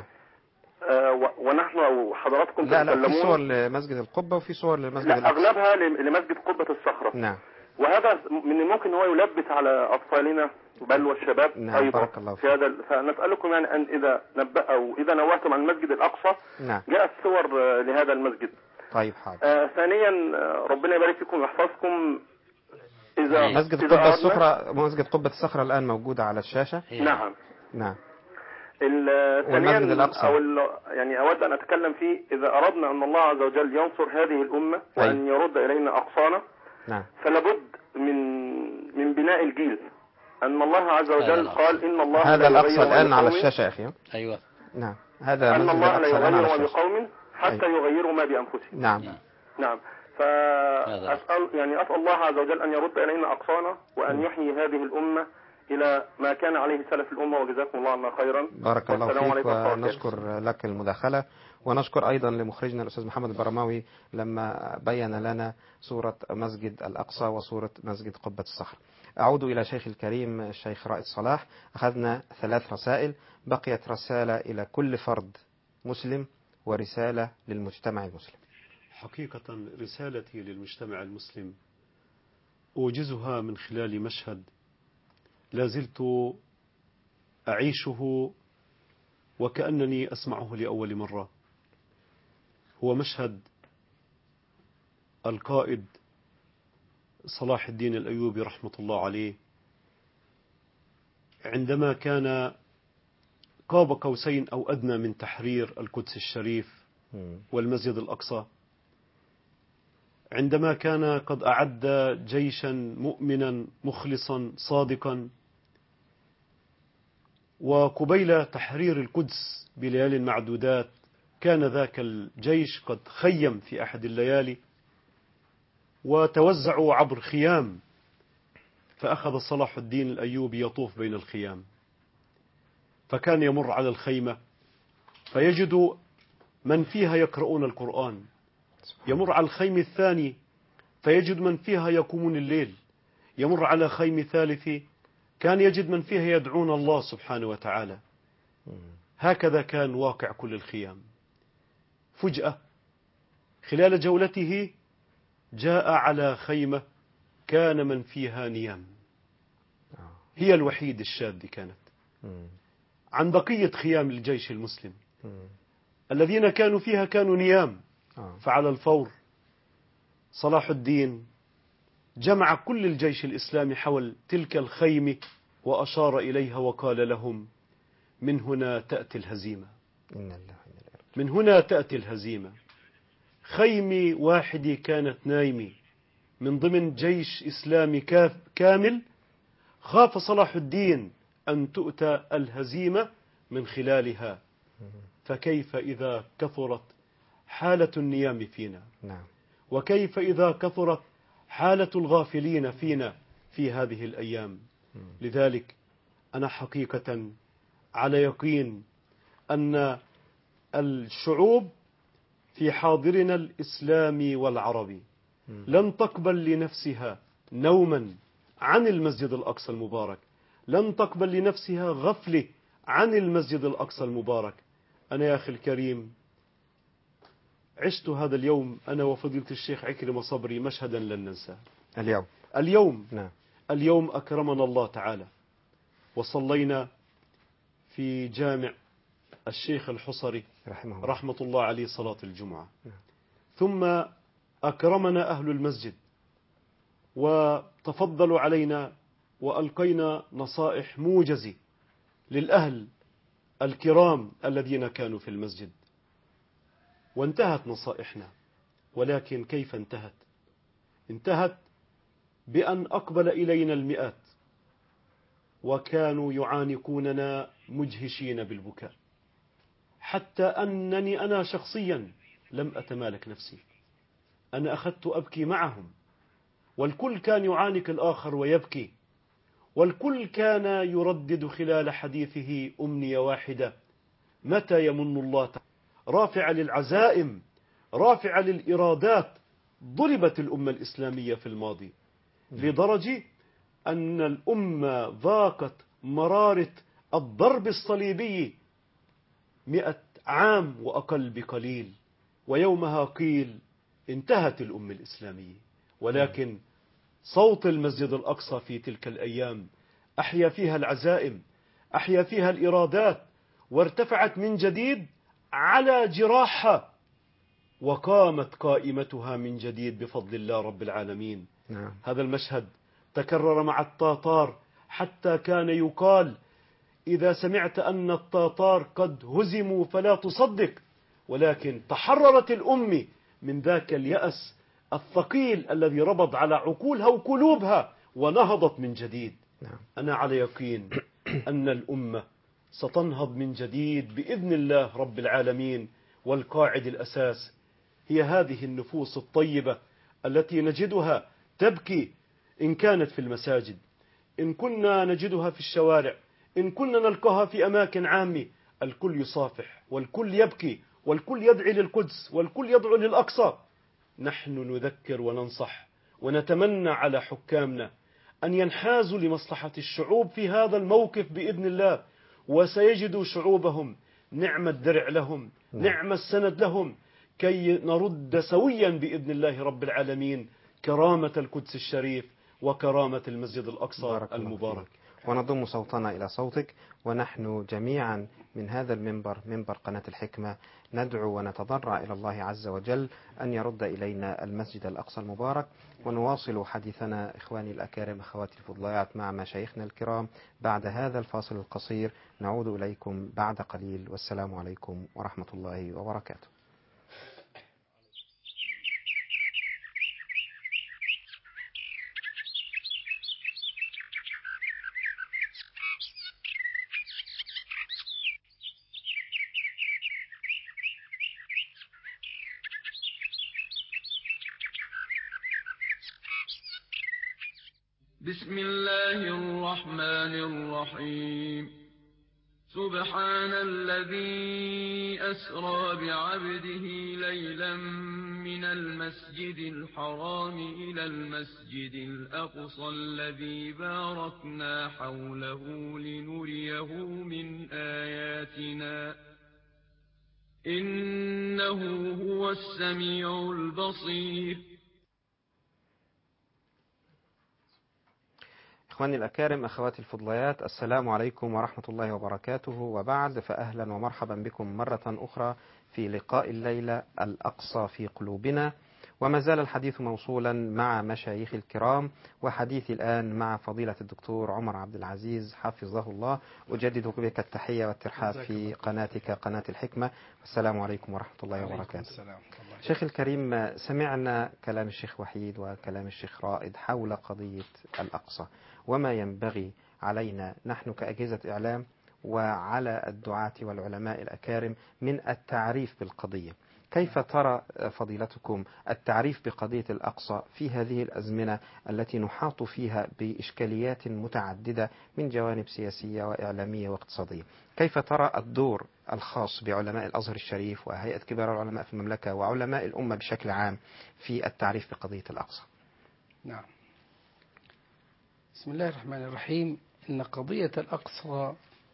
ونحن أو حضراتكم
لا في صور لمسجد القبة وفي صور لمسجد
الأقصى. أغلبها لمسجد قبة الصخرة.
نعم.
وهذا من الممكن هو يلبس على أطفالنا بل والشباب أيضا.
بارك الله
في هذا، فنسألكم يعني أن إذا إذا نوهتم عن المسجد الأقصى جاءت صور لهذا المسجد.
طيب حاضر.
ثانيا ربنا يبارك فيكم ويحفظكم. إذا
مسجد قبة الصخرة، مسجد قبة الصخرة الآن موجودة على الشاشة.
نعم. ثانيا يعني أود أن أتكلم فيه، إذا أردنا أن الله عز وجل ينصر هذه الأمة وأن يرد إلينا أقصانا، فلابد من بناء الجيل. أن الله عز وجل قال إن الله
هذا الأقصى الآن على الشاشة يا أخي.
أيوة.
نعم. هذا
أن الله لا يغير ما بقوم حتى يغيروا ما بأنفسهم. نعم. أسأل الله عز وجل أن يرد إلينا أقصانا وأن يحيي هذه الأمة إلى ما كان عليه سلف الأمة، وجزاكم الله عنا خيرا.
بارك الله فيك، ونشكر لك المداخلة، ونشكر أيضا لمخرجنا الأستاذ محمد البرماوي لما بين لنا صورة مسجد الأقصى وصورة مسجد قبة الصخرة. أعود إلى شيخ الكريم الشيخ رائد صلاح. أخذنا 3 رسائل، بقيت رسالة إلى كل فرد مسلم ورسالة للمجتمع المسلم.
حقيقة رسالتي للمجتمع المسلم أوجزها من خلال مشهد لازلت أعيشه وكأنني أسمعه لأول مرة. هو مشهد القائد صلاح الدين الأيوبي رحمة الله عليه عندما كان قاب قوسين أو أدنى من تحرير القدس الشريف والمسجد الأقصى، عندما كان قد أعد جيشا مؤمنا مخلصا صادقا، وقبيل تحرير القدس بليال معدودات كان ذاك الجيش قد خيم في أحد الليالي وتوزعوا عبر خيام، فأخذ صلاح الدين الأيوبي يطوف بين الخيام، فكان يمر على الخيمة فيجد من فيها يقرؤون القرآن، يمر على الخيم الثاني فيجد من فيها يقومون الليل، يمر على خيم ثالث كان يجد من فيها يدعون الله سبحانه وتعالى. هكذا كان واقع كل الخيام. فجأة خلال جولته جاء على خيمة كان من فيها نيام، هي الوحيد الشاذ كانت عن بقية خيام الجيش المسلم. الذين كانوا فيها كانوا نيام. فعلى الفور صلاح الدين جمع كل الجيش الإسلامي حول تلك الخيمة وأشار إليها وقال لهم: من هنا تأتي الهزيمة، من هنا تأتي الهزيمة. خيمة واحدة كانت نايمة من ضمن جيش إسلامي كامل، خاف صلاح الدين أن تؤتى الهزيمة من خلالها. فكيف إذا كثرت حالة النيام فينا، وكيف إذا كثرت حالة الغافلين فينا في هذه الأيام. لذلك أنا حقيقة على يقين أن الشعوب في حاضرنا الإسلامي والعربي لن تقبل لنفسها نوما عن المسجد الأقصى المبارك، لن تقبل لنفسها غفلة عن المسجد الأقصى المبارك. أنا يا أخي الكريم عشت هذا اليوم أنا وفضيلة الشيخ عكرمة صبري مشهدا لن ننساه. اليوم أكرمنا الله تعالى وصلينا في جامع الشيخ الحصري رحمة الله عليه صلاة الجمعة. ثم أكرمنا أهل المسجد وتفضلوا علينا وألقينا نصائح موجزة للأهل الكرام الذين كانوا في المسجد، وانتهت نصائحنا. ولكن كيف انتهت؟ انتهت بأن أقبل إلينا المئات وكانوا يعانقوننا مجهشين بالبكاء، حتى أنني أنا شخصيا لم أتمالك نفسي، أنا أخذت أبكي معهم، والكل كان يعانق الآخر ويبكي، والكل كان يردد خلال حديثه أمنية واحدة: متى يمن الله رافع للعزائم، رافع للإرادات. ضربت الأمة الإسلامية في الماضي لدرجة أن الأمة ذاقت مرارة الضرب الصليبي 100 عام وأقل بقليل، ويومها قيل انتهت الأمة الإسلامية. ولكن صوت المسجد الأقصى في تلك الأيام أحيا فيها العزائم، أحيا فيها الإرادات، وارتفعت من جديد على جراحها، وقامت قائمتها من جديد بفضل الله رب العالمين. هذا المشهد تكرر مع التتار، حتى كان يقال: إذا سمعت أن التتار قد هزموا فلا تصدق. ولكن تحررت الأمة من ذاك اليأس الثقيل الذي ربط على عقولها وقلوبها، ونهضت من جديد. أنا على يقين أن الأمة ستنهض من جديد بإذن الله رب العالمين. والقاعد الأساس هي هذه النفوس الطيبة التي نجدها تبكي إن كانت في المساجد، إن كنا نجدها في الشوارع، إن كنا نلقاها في أماكن عامة. الكل يصافح، والكل يبكي، والكل يدعي للقدس، والكل يدعو للأقصى. نحن نذكر وننصح ونتمنى على حكامنا أن ينحازوا لمصلحة الشعوب في هذا الموقف بإذن الله، وسيجدوا شعوبهم نعم الدرع لهم، نعم السند لهم، كي نرد سويا بإذن الله رب العالمين كرامة القدس الشريف وكرامة المسجد الأقصى المبارك.
ونضم صوتنا إلى صوتك، ونحن جميعا من هذا المنبر، منبر قناة الحكمة، ندعو ونتضرع إلى الله عز وجل أن يرد إلينا المسجد الأقصى المبارك. ونواصل حديثنا إخواني الأكارم، أخواتي الفضليات، مع مشايخنا الكرام بعد هذا الفاصل القصير. نعود إليكم بعد قليل، والسلام عليكم ورحمة الله وبركاته.
بسم الله الرحمن الرحيم. سبحان الذي أسرى بعبده ليلا من المسجد الحرام إلى المسجد الأقصى الذي باركنا حوله لنريه من آياتنا إنه هو السميع البصير.
إخواني الأكارم، أخواتي الفضليات، السلام عليكم ورحمة الله وبركاته. وبعد، فأهلا ومرحبا بكم مرة أخرى في لقاء الليلة الأقصى في قلوبنا. وما زال الحديث موصولا مع مشايخ الكرام، وحديثي الآن مع فضيلة الدكتور عمر عبد العزيز حفظه الله. أجدد بك التحية والترحاب في قناتك قناة الحكمة. السلام عليكم ورحمة الله وبركاته. شيخ الكريم، سمعنا كلام الشيخ وحيد وكلام الشيخ رائد حول قضية الأقصى، وما ينبغي علينا نحن كأجهزة إعلام وعلى الدعاة والعلماء الأكارم من التعريف بالقضية. كيف ترى فضيلتكم التعريف بقضية الأقصى في هذه الأزمنة التي نحاط فيها بإشكاليات متعددة من جوانب سياسية وإعلامية واقتصادية؟ كيف ترى الدور الخاص بعلماء الأزهر الشريف وهيئة كبار العلماء في المملكة وعلماء الأمة بشكل عام في التعريف بقضية الأقصى؟
نعم. بسم الله الرحمن الرحيم. إن قضية الأقصى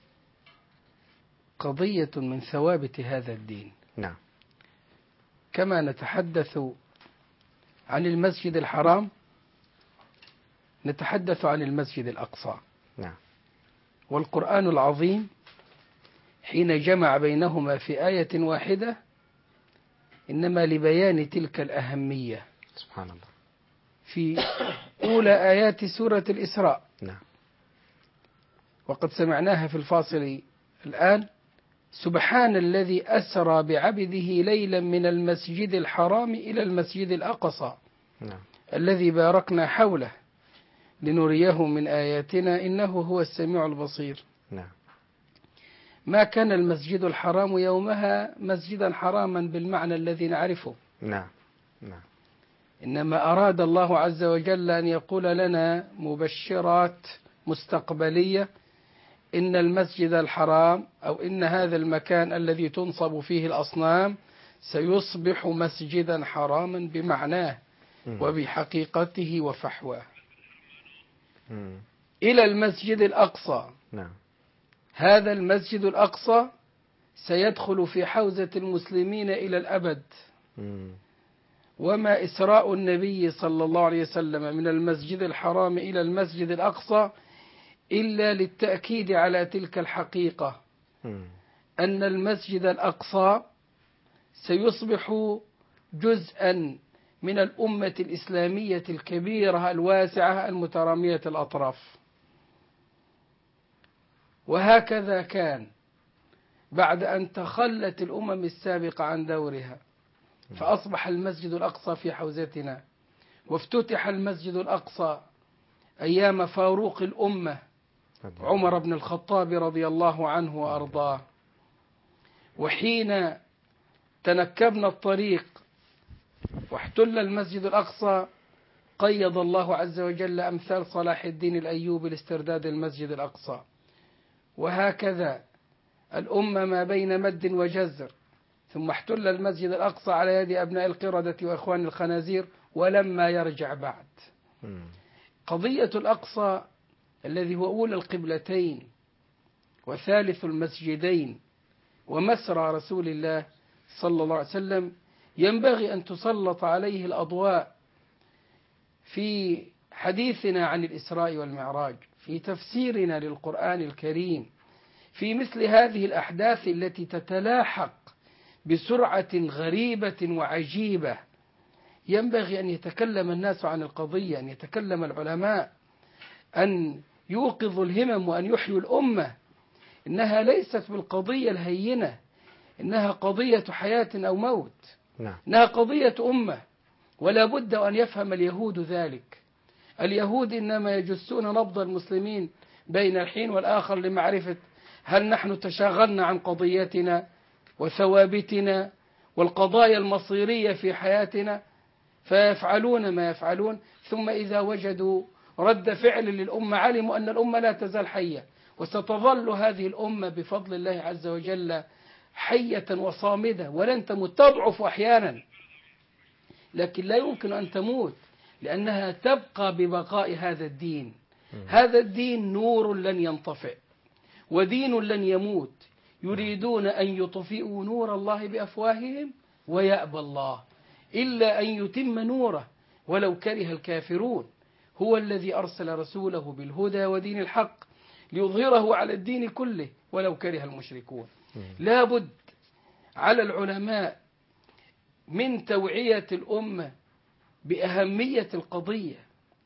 قضية من ثوابت هذا الدين.
نعم.
كما نتحدث عن المسجد الحرام نتحدث عن المسجد الأقصى.
نعم.
والقرآن العظيم حين جمع بينهما في آية واحدة إنما لبيان تلك الأهمية.
سبحان الله.
في أولى آيات سورة الإسراء.
نعم.
وقد سمعناها في الفاصل الآن. سبحان الذي أسرى بعبده ليلا من المسجد الحرام إلى المسجد الأقصى.
نعم.
الذي باركنا حوله لنريه من آياتنا إنه هو السميع البصير.
نعم.
ما كان المسجد الحرام يومها مسجدا حراما بالمعنى الذي نعرفه.
نعم. نعم.
إنما أراد الله عز وجل أن يقول لنا مبشرات مستقبلية إن المسجد الحرام أو إن هذا المكان الذي تنصب فيه الأصنام سيصبح مسجدا حراما بمعناه وبحقيقته وفحواه. إلى المسجد الأقصى.
نعم.
هذا المسجد الأقصى سيدخل في حوزة المسلمين إلى الأبد. وما إسراء النبي صلى الله عليه وسلم من المسجد الحرام إلى المسجد الأقصى إلا للتأكيد على تلك الحقيقة أن المسجد الأقصى سيصبح جزءا من الأمة الإسلامية الكبيرة الواسعة المترامية الأطراف. وهكذا كان بعد أن تخلت الأمم السابقة عن دورها فأصبح المسجد الأقصى في حوزتنا. وافتتح المسجد الأقصى أيام فاروق الأمة عمر بن الخطاب رضي الله عنه وأرضاه. وحين تنكبنا الطريق واحتل المسجد الأقصى قيض الله عز وجل أمثال صلاح الدين الأيوبي لاسترداد المسجد الأقصى. وهكذا الأمة ما بين مد وجزر، ثم احتل المسجد الأقصى على يد أبناء القردة وإخوان الخنازير ولما يرجع بعد. قضية الأقصى الذي هو أولى القبلتين وثالث المسجدين ومسرى رسول الله صلى الله عليه وسلم ينبغي أن تسلط عليه الأضواء في حديثنا عن الإسراء والمعراج، في تفسيرنا للقرآن الكريم، في مثل هذه الأحداث التي تتلاحق بسرعة غريبة وعجيبة. ينبغي أن يتكلم الناس عن القضية، أن يتكلم العلماء، أن يوقظوا الهمم وأن يحيوا الأمة. إنها ليست بالقضية الهينة، إنها قضية حياة أو موت. إنها قضية أمة، ولا بد أن يفهم اليهود ذلك. اليهود إنما يجسون نبض المسلمين بين الحين والآخر لمعرفة هل نحن تشاغلنا عن قضيتنا وثوابتنا والقضايا المصيرية في حياتنا، فيفعلون ما يفعلون، ثم إذا وجدوا رد فعل للأمة علموا أن الأمة لا تزال حية، وستظل هذه الأمة بفضل الله عز وجل حية وصامدة ولن تموت. تضعف أحيانا لكن لا يمكن أن تموت، لأنها تبقى ببقاء هذا الدين. هذا الدين نور لن ينطفئ ودين لن يموت. يريدون أن يطفئوا نور الله بأفواههم ويأبى الله إلا أن يتم نوره ولو كره الكافرون. هو الذي أرسل رسوله بالهدى ودين الحق ليظهره على الدين كله ولو كره المشركون. لا بد على العلماء من توعية الأمة بأهمية القضية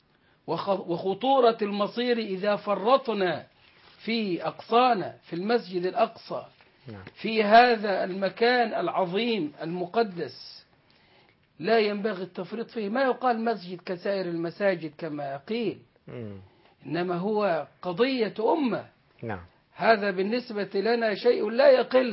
وخطورة المصير إذا فرطنا في أقصانا، في المسجد الأقصى، في هذا المكان العظيم المقدس. لا ينبغي التفريط فيه. ما يقال مسجد كسائر المساجد كما قيل، إنما هو قضية أمة. هذا بالنسبة لنا شيء لا يقل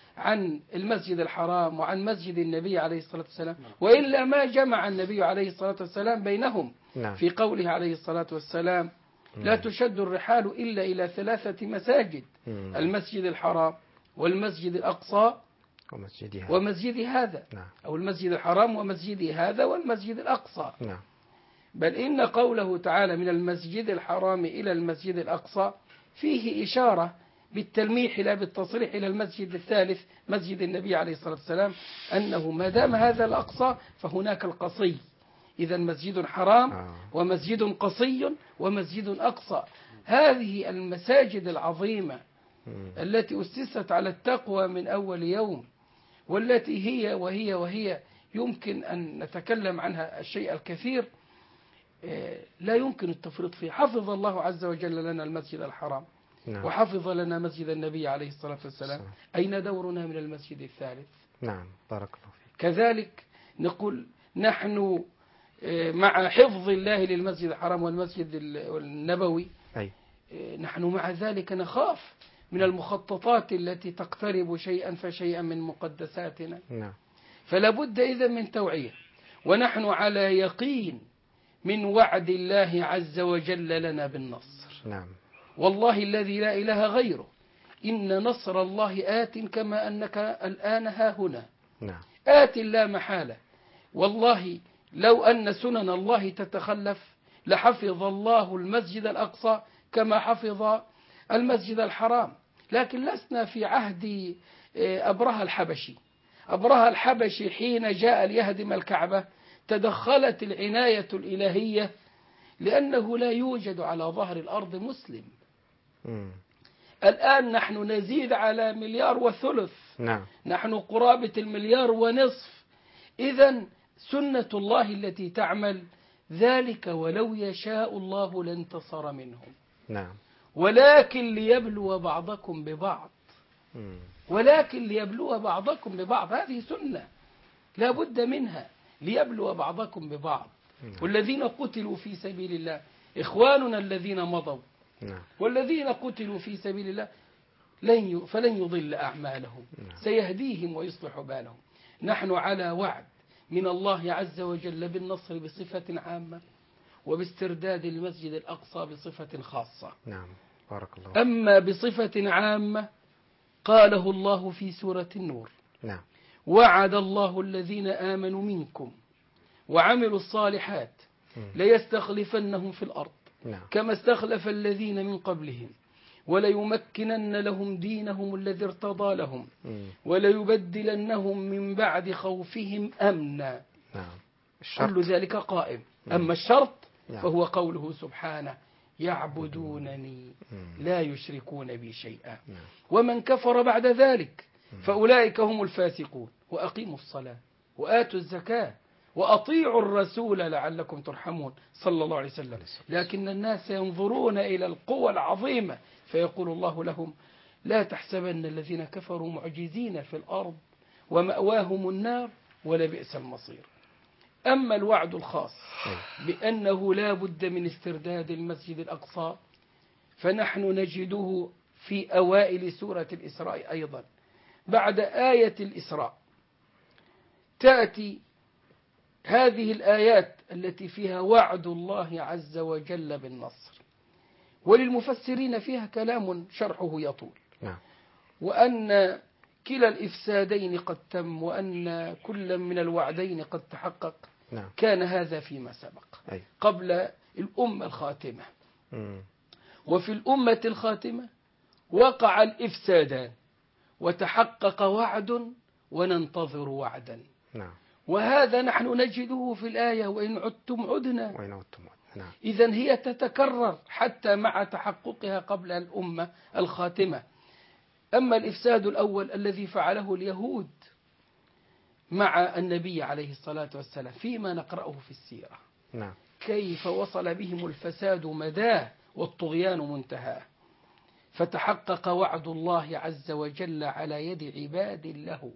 عن المسجد الحرام وعن مسجد النبي عليه الصلاة والسلام، وإلا ما جمع النبي عليه الصلاة والسلام بينهم في قوله عليه الصلاة والسلام: لا تشد الرحال إلا إلى 3 مساجد: المسجد الحرام والمسجد الأقصى ومسجد هذا، أو المسجد الحرام ومسجد هذا والمسجد الأقصى. بل إن قوله تعالى: من المسجد الحرام إلى المسجد الأقصى فيه إشارة بالتلميح لا بالتصريح إلى المسجد الثالث مسجد النبي عليه الصلاة والسلام، أنه ما دام هذا الأقصى فهناك القصي، إذا مسجد حرام ومسجد قصي ومسجد أقصى. هذه المساجد العظيمة التي أسست على التقوى من أول يوم، والتي هي يمكن أن نتكلم عنها الشيء الكثير، لا يمكن التفريط فيه. حفظ الله عز وجل لنا المسجد الحرام وحفظ لنا مسجد النبي عليه الصلاة والسلام. أين دورنا من المسجد الثالث؟
بارك الله فيك.
كذلك نقول نحن مع حفظ الله للمسجد الحرام والمسجد النبوي، نحن مع ذلك نخاف من المخططات التي تقترب شيئا فشيئا من مقدساتنا. فلا بد إذن من توعية، ونحن على يقين من وعد الله عز وجل لنا بالنصر. والله الذي لا إله غيره إن نصر الله آت كما أنك الآن ها هنا. آت لا محالة. والله لو أن سنن الله تتخلف لحفظ الله المسجد الأقصى كما حفظ المسجد الحرام. لكن لسنا في عهد أبرهة الحبشي. أبرهة الحبشي حين جاء ليهدم الكعبة تدخلت العناية الإلهية، لأنه لا يوجد على ظهر الأرض مسلم. الآن نحن نزيد على 1.3 مليار. نحن قرابة 1.5 مليار. إذن سنة الله التي تعمل ذلك، ولو يشاء الله لانتصر منهم. ولكن ليبلو بعضكم ببعض. ولكن ليبلو بعضكم ببعض، هذه سنة لا بد منها، ليبلو بعضكم ببعض. والذين قتلوا في سبيل الله إخواننا الذين مضوا، والذين قتلوا في سبيل الله فلن يضل أعمالهم، سيهديهم ويصلح بالهم. نحن على وعد من الله عز وجل بالنصر بصفة عامة، وباسترداد المسجد الأقصى بصفة خاصة.
بارك الله.
أما بصفة عامة قاله الله في سورة النور: وعد الله الذين آمنوا منكم وعملوا الصالحات ليستخلفنهم في الأرض كما استخلف الذين من قبلهم وليمكنن لهم دينهم الذي ارتضى لهم وليبدلنهم من بعد خوفهم أمنا. كل ذلك قائم. أما الشرط فهو قوله سبحانه: يعبدونني لا يشركون بي شيئا. ومن كفر بعد ذلك فأولئك هم الفاسقون. وأقيموا الصلاة وآتوا الزكاة وأطيعوا الرسول لعلكم ترحمون صلى الله عليه وسلم. لكن الناس ينظرون إلى القوى العظيمة فيقول الله لهم: لا تحسبن الذين كفروا معجزين في الأرض ومأواهم النار ولبئس المصير. أما الوعد الخاص بأنه لا بد من استرداد المسجد الأقصى فنحن نجده في أوائل سورة الإسراء أيضا. بعد آية الإسراء تأتي هذه الآيات التي فيها وعد الله عز وجل بالنصر، وللمفسرين فيها كلام شرحه يطول، وأن كلا الإفسادين قد تم، وأن كل من الوعدين قد تحقق. كان هذا فيما سبق قبل الأمة الخاتمة. وفي الأمة الخاتمة وقع الإفسادان وتحقق وعد وننتظر وعدا. وهذا نحن نجده في الآية: وإن عدتم عدنا. إذن هي تتكرر حتى مع تحققها قبل الأمة الخاتمة. أما الإفساد الأول الذي فعله اليهود مع النبي عليه الصلاة والسلام فيما نقرأه في السيرة، كيف وصل بهم الفساد مداه والطغيان منتهاه، فتحقق وعد الله عز وجل على يد عباد له.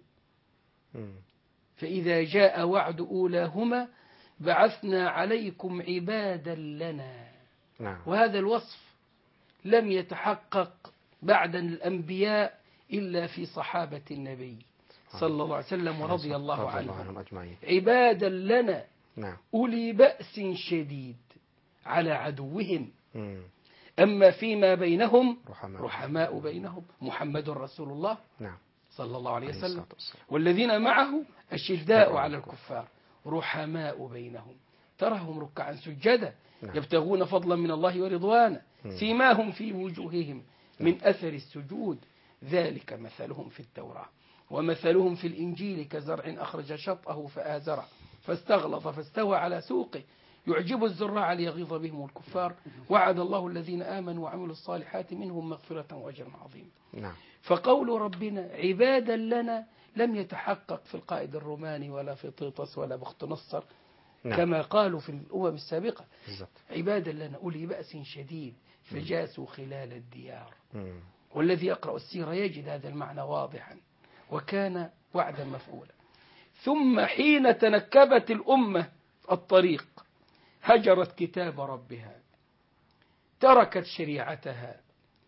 فإذا جاء وعد أولاهما بعثنا عليكم عبادا لنا. وهذا الوصف لم يتحقق بعد الأنبياء إلا في صحابة النبي صلى الله عليه وسلم ورضي الله عنهم
أجمعين.
عبادا لنا
نعم.
أولي بأس شديد على عدوهم أما فيما بينهم رحماء بينهم. محمد رسول الله
نعم
صلى الله عليه وسلم والذين معه أشداء على الكفار رحماء بينهم تراهم ركعا سجدا يبتغون فضلا من الله ورضوانا سيماهم في وجوههم من أثر السجود ذلك مثلهم في التوراة ومثلهم في الإنجيل كزرع أخرج شطأه فآزره فاستغلظ فاستوى على سوقه يعجب الزراع ليغيظ بهم الكفار وعد الله الذين آمنوا وعملوا الصالحات منهم مغفرة وأجرا عظيما. فقول ربنا عبادا لنا لم يتحقق في القائد الروماني ولا في طيطس ولا بخت نصر كما قالوا في الأمم السابقة. عبادا لنا أولي بأس شديد فجاسوا خلال الديار. والذي يقرأ السيرة يجد هذا المعنى واضحا وكان وعدا مفعولا. ثم حين تنكبت الأمة الطريق هجرت كتاب ربها تركت شريعتها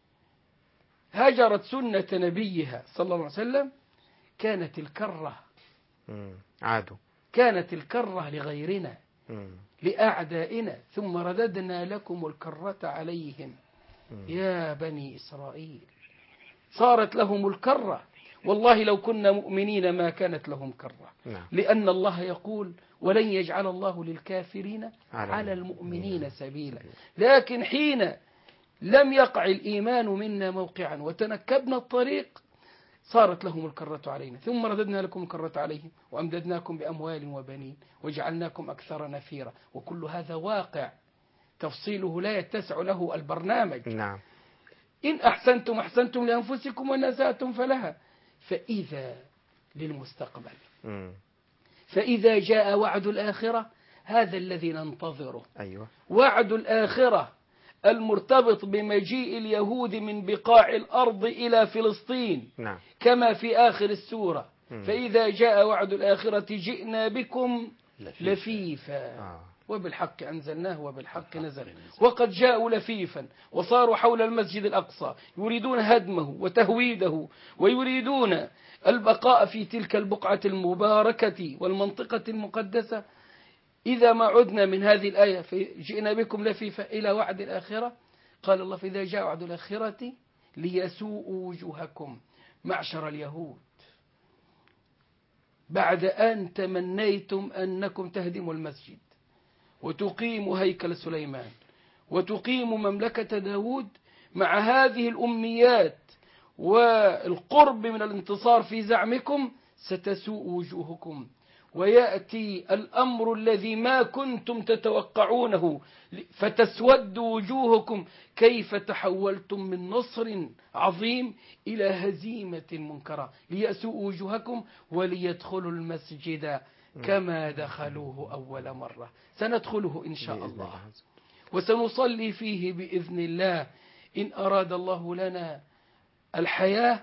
هجرت سنة نبيها صلى الله عليه وسلم كانت الكرة لغيرنا لأعدائنا ثم رددنا لكم الكرة عليهم يا بني إسرائيل صارت لهم الكرة. والله لو كنا مؤمنين ما كانت لهم كرة لأن الله يقول ولن يجعل الله للكافرين على المؤمنين سبيلا. لكن حين لم يقع الإيمان منا موقعا وتنكبنا الطريق صارت لهم الكرة علينا ثم رددنا لكم الكرة عليهم وأمددناكم بأموال وبنين وجعلناكم أكثر نفيرا. وكل هذا واقع تفصيله لا يتسع له البرنامج. إن أحسنتم أحسنتم لأنفسكم وإن أسأتم فلها. فإذا للمستقبل فإذا جاء وعد الآخرة هذا الذي ننتظره. وعد الآخرة المرتبط بمجيء اليهود من بقاع الأرض إلى فلسطين كما في آخر السورة فإذا جاء وعد الآخرة جئنا بكم لفيفا وبالحق أنزلناه وبالحق نزل. وقد جاءوا لفيفا وصاروا حول المسجد الأقصى يريدون هدمه وتهويده ويريدون البقاء في تلك البقعة المباركة والمنطقة المقدسة. إذا ما عدنا من هذه الآية جئنا بكم لفيفا إلى وعد الآخرة قال الله فإذا جاء وعد الآخرة ليسوءوا وجوهكم معشر اليهود بعد أن تمنيتم أنكم تهدموا المسجد وتقيموا هيكل سليمان وتقيموا مملكة داود مع هذه الأمنيات والقرب من الانتصار في زعمكم ستسوء وجوهكم ويأتي الأمر الذي ما كنتم تتوقعونه فتسود وجوهكم كيف تحولتم من نصر عظيم إلى هزيمة منكرة ليسوء وجوهكم وليدخلوا المسجد كما دخلوه أول مرة. سندخله إن شاء الله وسنصلي فيه بإذن الله إن أراد الله لنا الحياة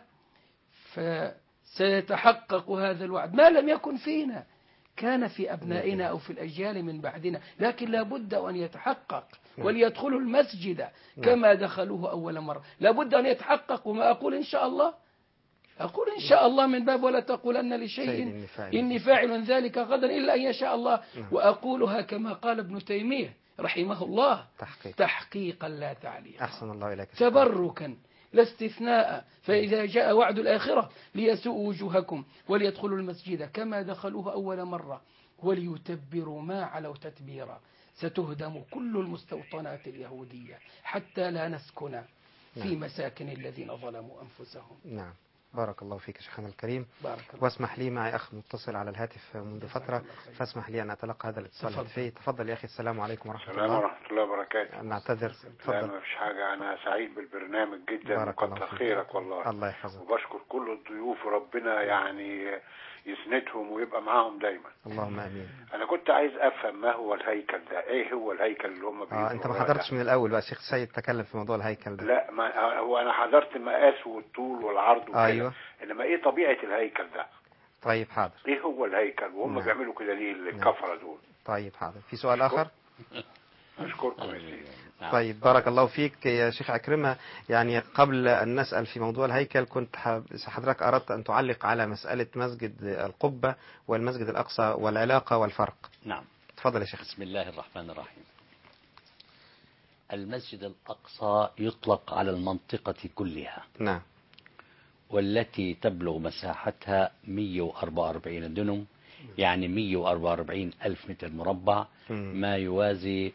فسيتحقق هذا الوعد. ما لم يكن فينا كان في أبنائنا أو في الأجيال من بعدنا لكن لابد أن يتحقق وليدخلوا المسجد كما دخلوه أول مرة. لابد أن يتحقق. وما أقول إن شاء الله أقول إن شاء الله من باب ولا تقولن لشيء إني فاعل ذلك غدا إلا أن يشاء الله. وأقولها كما قال ابن تيمية رحمه الله تحقيقا لا تعليقا
أحسن الله إليك
تبركا لا استثناء. فإذا جاء وعد الآخرة ليسوء وجوهكم وليدخلوا المسجد كما دخلوه أول مرة وليتبروا ما علوا تتبيرا. ستهدم كل المستوطنات اليهودية حتى لا نسكن في مساكن الذين ظلموا أنفسهم.
نعم بارك الله فيك شيخنا الكريم. واسمح لي معي أخ متصل على الهاتف منذ فترة فاسمح لي أن أتلقى هذا الاتصال الهاتفي. تفضل يا أخي. السلام عليكم ورحمة الله.
السلام ورحمة الله وبركاته.
نعتذر.
لا ما فيش حاجة. أنا سعيد بالبرنامج جدا وكتر خيرك والله.
الله يحفظك.
وبشكر كل الضيوف وربنا يعني يسندهم ويبقى معاهم دايما.
اللهم آمين.
أنا كنت عايز أفهم ما هو الهيكل ده. إيه هو الهيكل اللي هم بيقولوا؟
أنت ما حضرتش من الأول بقى الشيخ سيد تكلم في موضوع الهيكل ده.
لا ما هو أنا حضرت المقاس والطول والعرض وكده.
أيوة.
إنما إيه طبيعة الهيكل ده؟
طيب حاضر.
إيه هو الهيكل وهم بيعملوا كده ليه الكفرة دول؟
طيب حاضر. في سؤال آخر؟
أشكركم يا سيدي.
طيب بارك الله فيك يا شيخ عكرمة. يعني قبل أن نسأل في موضوع الهيكل كنت حضرتك أردت أن تعلق على مسألة مسجد القبة والمسجد الأقصى والعلاقة والفرق.
نعم
تفضل يا شيخ.
بسم الله الرحمن الرحيم. المسجد الأقصى يطلق على المنطقة كلها.
نعم.
والتي تبلغ مساحتها 144 دنم، يعني 144 ألف متر مربع، ما يوازي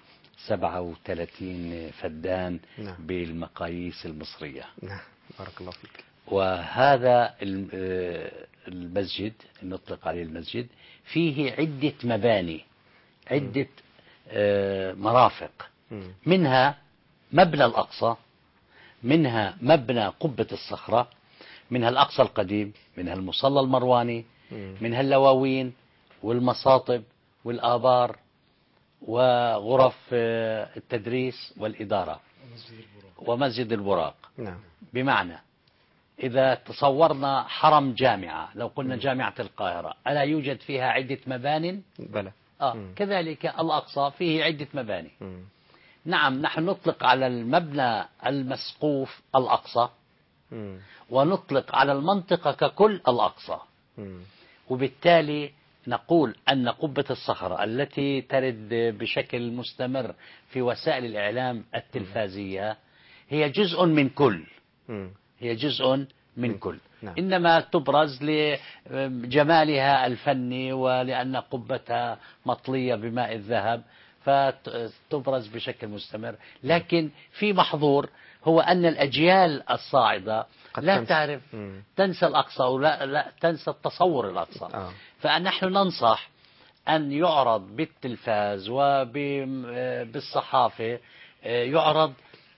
37 فدان بالمقاييس المصرية.
نعم بارك الله فيك.
وهذا المسجد نطلق عليه المسجد فيه عدة مباني، عدة مرافق، منها مبنى الأقصى، منها مبنى قبة الصخرة، منها الأقصى القديم، منها المصلى المرواني، منها اللواوين والمصاطب والآبار وغرف التدريس والإدارة ومسجد البراق.
نعم.
بمعنى إذا تصورنا حرم جامعة، لو قلنا جامعة القاهرة، ألا يوجد فيها عدة مبان؟
بلى.
كذلك الأقصى فيه عدة مباني. نعم نحن نطلق على المبنى المسقوف الأقصى، ونطلق على المنطقة ككل الأقصى. وبالتالي نقول أن قبة الصخرة التي ترد بشكل مستمر في وسائل الإعلام التلفازية هي جزء من كل، هي جزء من كل. إنما تبرز لجمالها الفني ولأن قبتها مطلية بماء الذهب فتبرز بشكل مستمر. لكن في محظور هو أن الأجيال الصاعدة لا تعرف، تنسى الأقصى ولا تنسى التصور الأقصى. فنحن ننصح أن يعرض بالتلفاز وبالصحافة، يعرض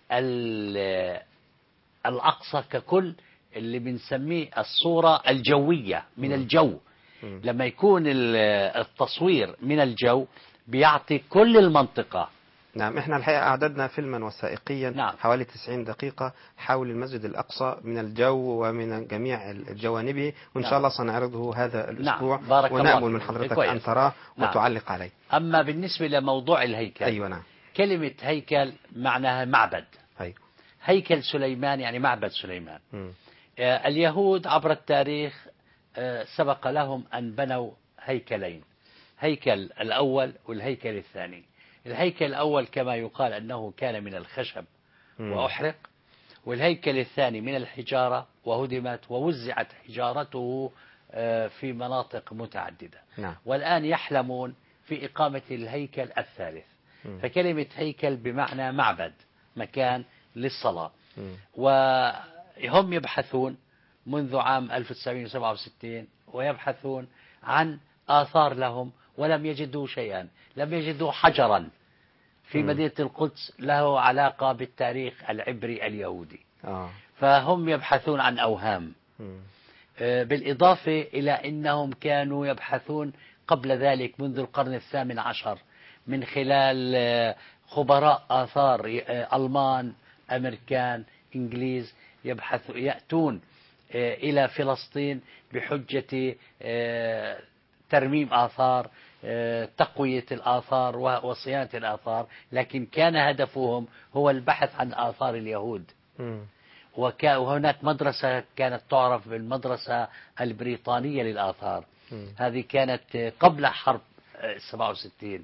الأقصى ككل، اللي بنسميه الصورة الجوية من الجو. لما يكون التصوير من الجو بيعطي كل المنطقة.
نعم. احنا الحقيقة أعددنا فيلما وثائقيا حوالي 90 دقيقة حول المسجد الأقصى من الجو ومن جميع جوانبه، وإن شاء الله سنعرضه هذا الأسبوع، ونأمل من حضرتك أن تراه وتعلق عليه.
أما بالنسبة لموضوع الهيكل،
أيوة نعم.
كلمة هيكل معناها معبد.
أيوة.
هيكل سليمان يعني معبد سليمان. اليهود عبر التاريخ سبق لهم أن بنوا هيكلين، هيكل الأول والهيكل الثاني. الهيكل الأول كما يقال أنه كان من الخشب وأحرق، والهيكل الثاني من الحجارة وهدمت ووزعت حجارته في مناطق متعددة. والآن يحلمون في إقامة الهيكل الثالث. فكلمة هيكل بمعنى معبد، مكان للصلاة. وهم يبحثون منذ عام 1967 ويبحثون عن آثار لهم، ولم يجدوا شيئا، لم يجدوا حجرا في مدينة القدس له علاقة بالتاريخ العبري اليهودي. فهم يبحثون عن أوهام. بالإضافة إلى أنهم كانوا يبحثون قبل ذلك منذ القرن الثامن عشر من خلال خبراء آثار ألمان، أمريكان، إنجليز، يأتون إلى فلسطين بحجة ترميم آثار، تقوية الآثار وصيانة الآثار، لكن كان هدفهم هو البحث عن آثار اليهود. وهناك مدرسة كانت تعرف بالمدرسة البريطانية للآثار، هذه كانت قبل حرب 67.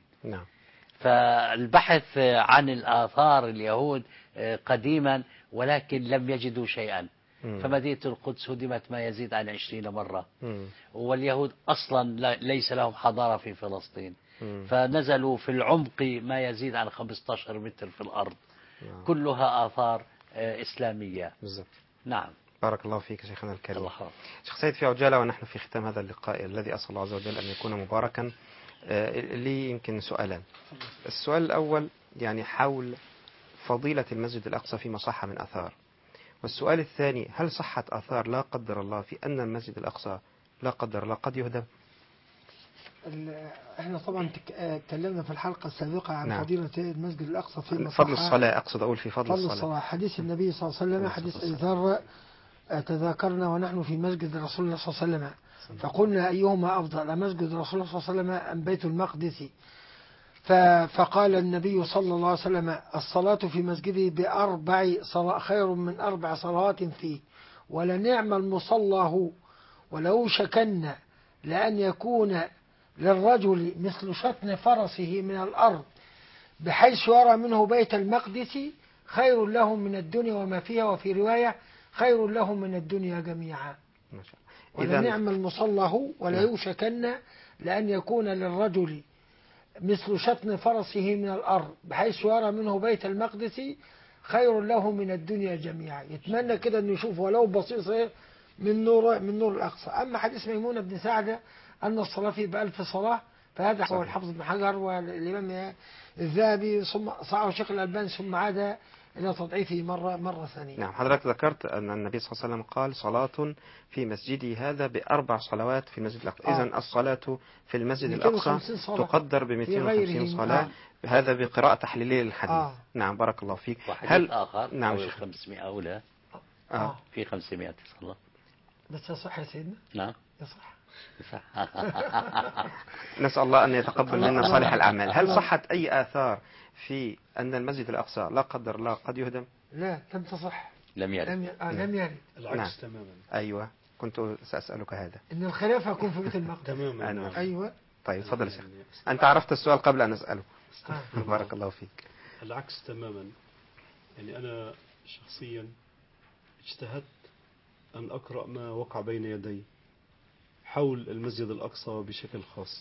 فالبحث عن الآثار اليهود قديما، ولكن لم يجدوا شيئا. فمدينة القدس هدمت ما يزيد عن 20 مرة، واليهود أصلا ليس لهم حضارة في فلسطين، فنزلوا في العمق ما يزيد عن 15 متر في الأرض، كلها آثار إسلامية. نعم.
بارك الله فيك شيخنا الكريم. شيخ سيد، في عجالة ونحن في ختام هذا اللقاء الذي أسأل الله عز وجل أن يكون مباركا، لي يمكن سؤالان. السؤال الأول يعني حول فضيلة المسجد الأقصى فيما صح من أثار، والسؤال الثاني هل صحت آثار لا قدر الله في أن المسجد الأقصى لا قدر الله قد يهدم؟
احنا طبعا تكلمنا في الحلقة السابقة عن فضيلة المسجد الأقصى في
فضل الصلاة، أقصد أقول في فضل
الصلاة. حديث النبي صلى الله عليه وسلم، حديث أبي ذر، تذاكرنا ونحن في مسجد رسول الله صلى الله عليه وسلم فقلنا أيهما أفضل، مسجد رسول الله صلى الله عليه وسلم أم بيت المقدس؟ فقال النبي صلى الله عليه وسلم الصلاة في مسجده ب4 صلاة خير من 4 صلوات فيه، ولنعم المصلى هو، ولأوشكن لأن يكون للرجل مثل شطن فرسه من الأرض بحيث يرى منه بيت المقدس خير له من الدنيا وما فيها، وفي رواية خير له من الدنيا جميعا. ولنعم المصلى هو، وليوشكن لأن يكون للرجل مثل شطن فرسه من الأرض بحيث يرى منه بيت المقدس خير له من الدنيا جميعا. يتمنى كده أن يشوف ولو بسيط من نور الأقصى. أما حديث ميمونة بن سعدة أن الصلاة فيه ب1000 صلاة، فهذا هو الحافظ بن حجر والإمام الذهبي ثم صعب الشيخ الألباني ثم عاد إلى تضعيفه مرة ثانية.
نعم، حضرتك ذكرت أن النبي صلى الله عليه وسلم قال صلاة في مسجدي هذا ب4 صلوات في المسجد الأقصى. إذن الصلاة في المسجد الأقصى تقدر ب250 صلاة. هذا بقراءة تحليلية للحديث. نعم، بارك الله فيك.
هل آخر
نعم
500 أو لا؟ في 500 صلاة
بس يصح يا سيدنا؟
نعم
يصح.
نسأل الله أن يتقبل منا صالح الأعمال. هل صحت أي آثار في أن المسجد الأقصى لا قدر الله قد يهدم؟
لا، لم تصح.
لم يرد.
لم يرد.
العكس تماما.
أيوة، كنت سأسألك هذا.
إن الخلافة يكون في بيت المقدس.
تماما.
أيوة.
طيب تفضل يا شيخ. أنت عرفت السؤال قبل أن أسأله. بارك الله فيك.
العكس تماما. يعني أنا شخصيا اجتهدت أن أقرأ ما وقع بين يدي حول المسجد الأقصى بشكل خاص،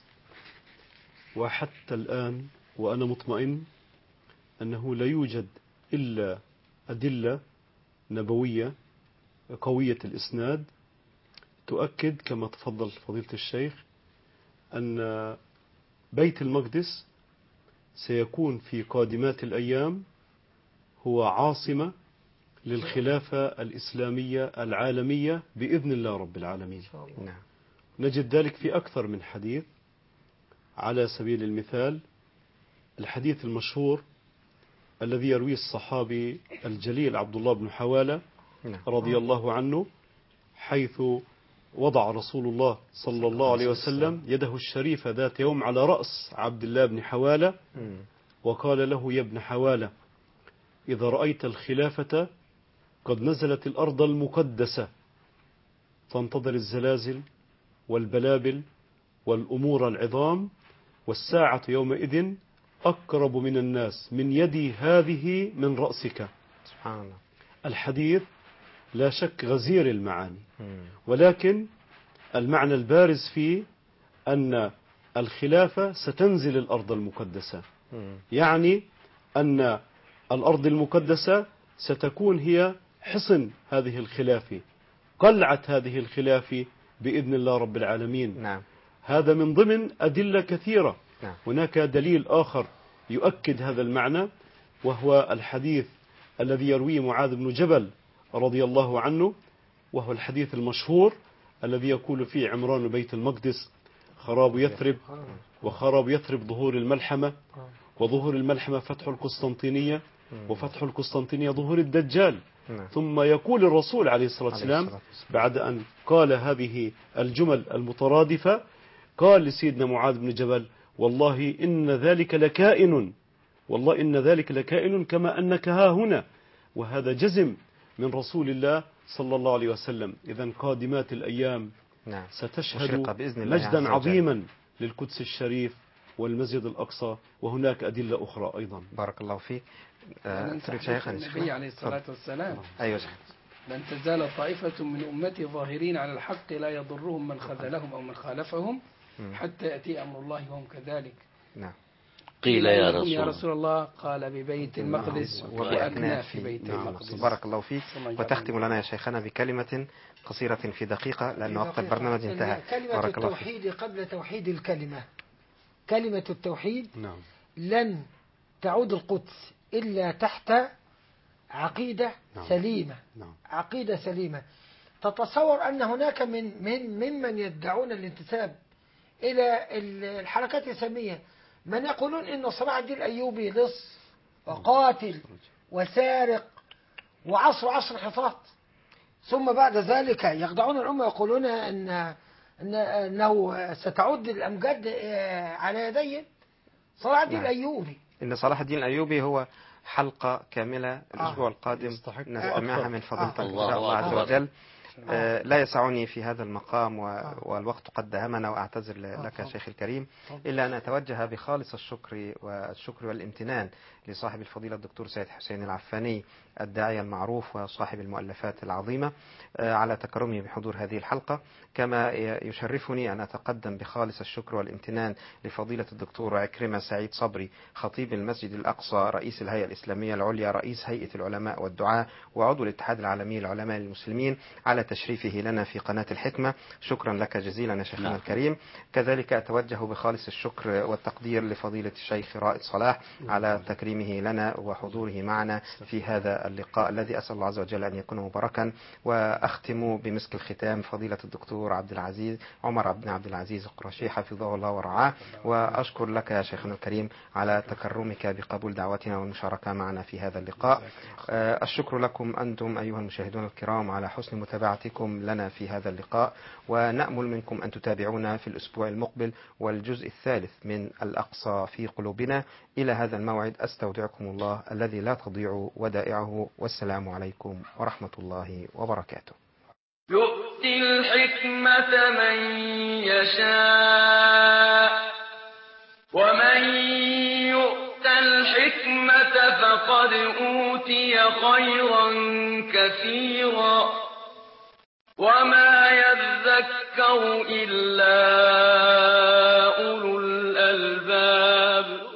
وحتى الآن وأنا مطمئن أنه لا يوجد إلا أدلة نبوية قوية الإسناد تؤكد كما تفضل فضيلة الشيخ أن بيت المقدس سيكون في قادمات الأيام هو عاصمة للخلافة الإسلامية العالمية بإذن الله رب العالمين.
نعم.
نجد ذلك في أكثر من حديث. على سبيل المثال الحديث المشهور الذي يرويه الصحابي الجليل عبد الله بن حوالة رضي الله عنه، حيث وضع رسول الله صلى الله عليه وسلم يده الشريفة ذات يوم على رأس عبد الله بن حوالة وقال له: يا ابن حوالة، إذا رأيت الخلافة قد نزلت الأرض المقدسة فانتظر الزلازل والبلابل والأمور العظام، والساعة يومئذ أقرب من الناس من يدي هذه من رأسك.
سبحان الله.
الحديث لا شك غزير المعاني، ولكن المعنى البارز فيه أن الخلافة ستنزل الأرض المقدسة، يعني أن الأرض المقدسة ستكون هي حصن هذه الخلافة، قلعة هذه الخلافة بإذن الله رب العالمين.
نعم.
هذا من ضمن أدلة كثيرة.
نعم.
هناك دليل آخر يؤكد هذا المعنى، وهو الحديث الذي يرويه معاذ بن جبل رضي الله عنه، وهو الحديث المشهور الذي يقول فيه عمران بيت المقدس: خراب يثرب، وخراب يثرب ظهور الملحمة، وظهور الملحمة فتح القسطنطينية، وفتح القسطنطينية ظهور الدجال. ثم يقول الرسول عليه الصلاة والسلام بعد أن قال هذه الجمل المترادفة، قال لسيدنا معاذ بن جبل: والله إن ذلك لكائن، والله إن ذلك لكائن كما أنك ها هنا. وهذا جزم من رسول الله صلى الله عليه وسلم. إذن قادمات الأيام ستشهد مجدا عظيما للقدس الشريف والمسجد الأقصى، وهناك أدلة أخرى أيضا.
بارك الله فيك.
النبي عليه الصلاة والسلام:
أيوة.
لن تزال طائفة من أمتي ظاهرين على الحق لا يضرهم من خذلهم أو من خالفهم حتى يأتي أمر الله وهم كذلك.
نعم.
قيل يا
رسول الله قال ببيت المقدس وأكناف في بيت المقدس.
بارك الله فيك. وتختم لنا يا شيخنا بكلمة قصيرة في دقيقة لأن وقت البرنامج انتهى.
كلمة التوحيد قبل توحيد الكلمة. كلمة التوحيد لن تعود القدس إلا تحت عقيدة سليمة. عقيدة سليمة. تتصور أن هناك ممن يدعون الانتساب إلى الحركات الإسلامية من يقولون إن صلاح الدين الأيوبي لص وقاتل وسارق وعصر حصات، ثم بعد ذلك يخدعون الأمة يقولون أنه ستعود الأمجاد على يديه، صلاح الدين الأيوبي.
إن صلاح الدين الأيوبي هو حلقة كاملة الأسبوع القادم نستمعها من فضيلتك إن شاء الله عز وجل. لا يسعني في هذا المقام والوقت قد دهمنا وأعتذر لك شيخ الكريم، إلا أن أتوجه بخالص الشكر والامتنان لصاحب الفضيلة الدكتور سيد حسين العفاني الداعية المعروف وصاحب المؤلفات العظيمة على تكرمه بحضور هذه الحلقة، كما يشرفني أن أتقدم بخالص الشكر والامتنان لفضيلة الدكتور عكرمة سعيد صبري خطيب المسجد الأقصى رئيس الهيئة الإسلامية العليا رئيس هيئة العلماء والدعاة وعضو الاتحاد العالمي للعلماء المسلمين على تشريفه لنا في قناة الحكمة. شكرا لك جزيلا يا شيخنا الكريم. كذلك أتوجه بخالص الشكر والتقدير لفضيلة الشيخ رائد صلاح على تكريمه لنا وحضوره معنا في هذا اللقاء الذي أسأل الله عز وجل أن يكون مباركا. وأختم بمسك الختام فضيلة الدكتور عبد العزيز عمر بن عبد العزيز القرشي حفظه الله ورعاه، وأشكر لك يا شيخنا الكريم على تكرمك بقبول دعوتنا والمشاركة معنا في هذا اللقاء. الشكر لكم أنتم أيها المشاهدون الكرام على حسن متابعتكم لنا في هذا اللقاء، ونأمل منكم أن تتابعونا في الأسبوع المقبل والجزء الثالث من الأقصى في قلوبنا. إلى هذا الموعد أستودعكم الله الذي لا تضيع ودائعه، والسلام عليكم ورحمة الله وبركاته.
يؤتي الحكمة من يشاء، ومن يؤت الحكمة فقد أوتي خيرا كثيرا، وما يذكر إلا أولو الألباب.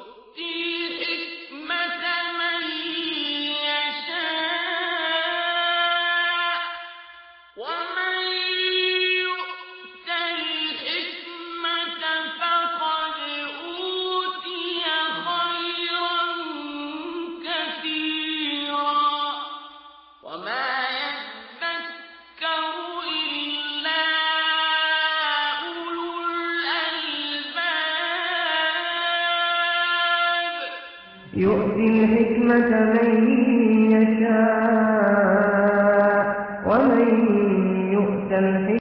يؤتي الحكمة من يشاء ومن يؤت الحكمة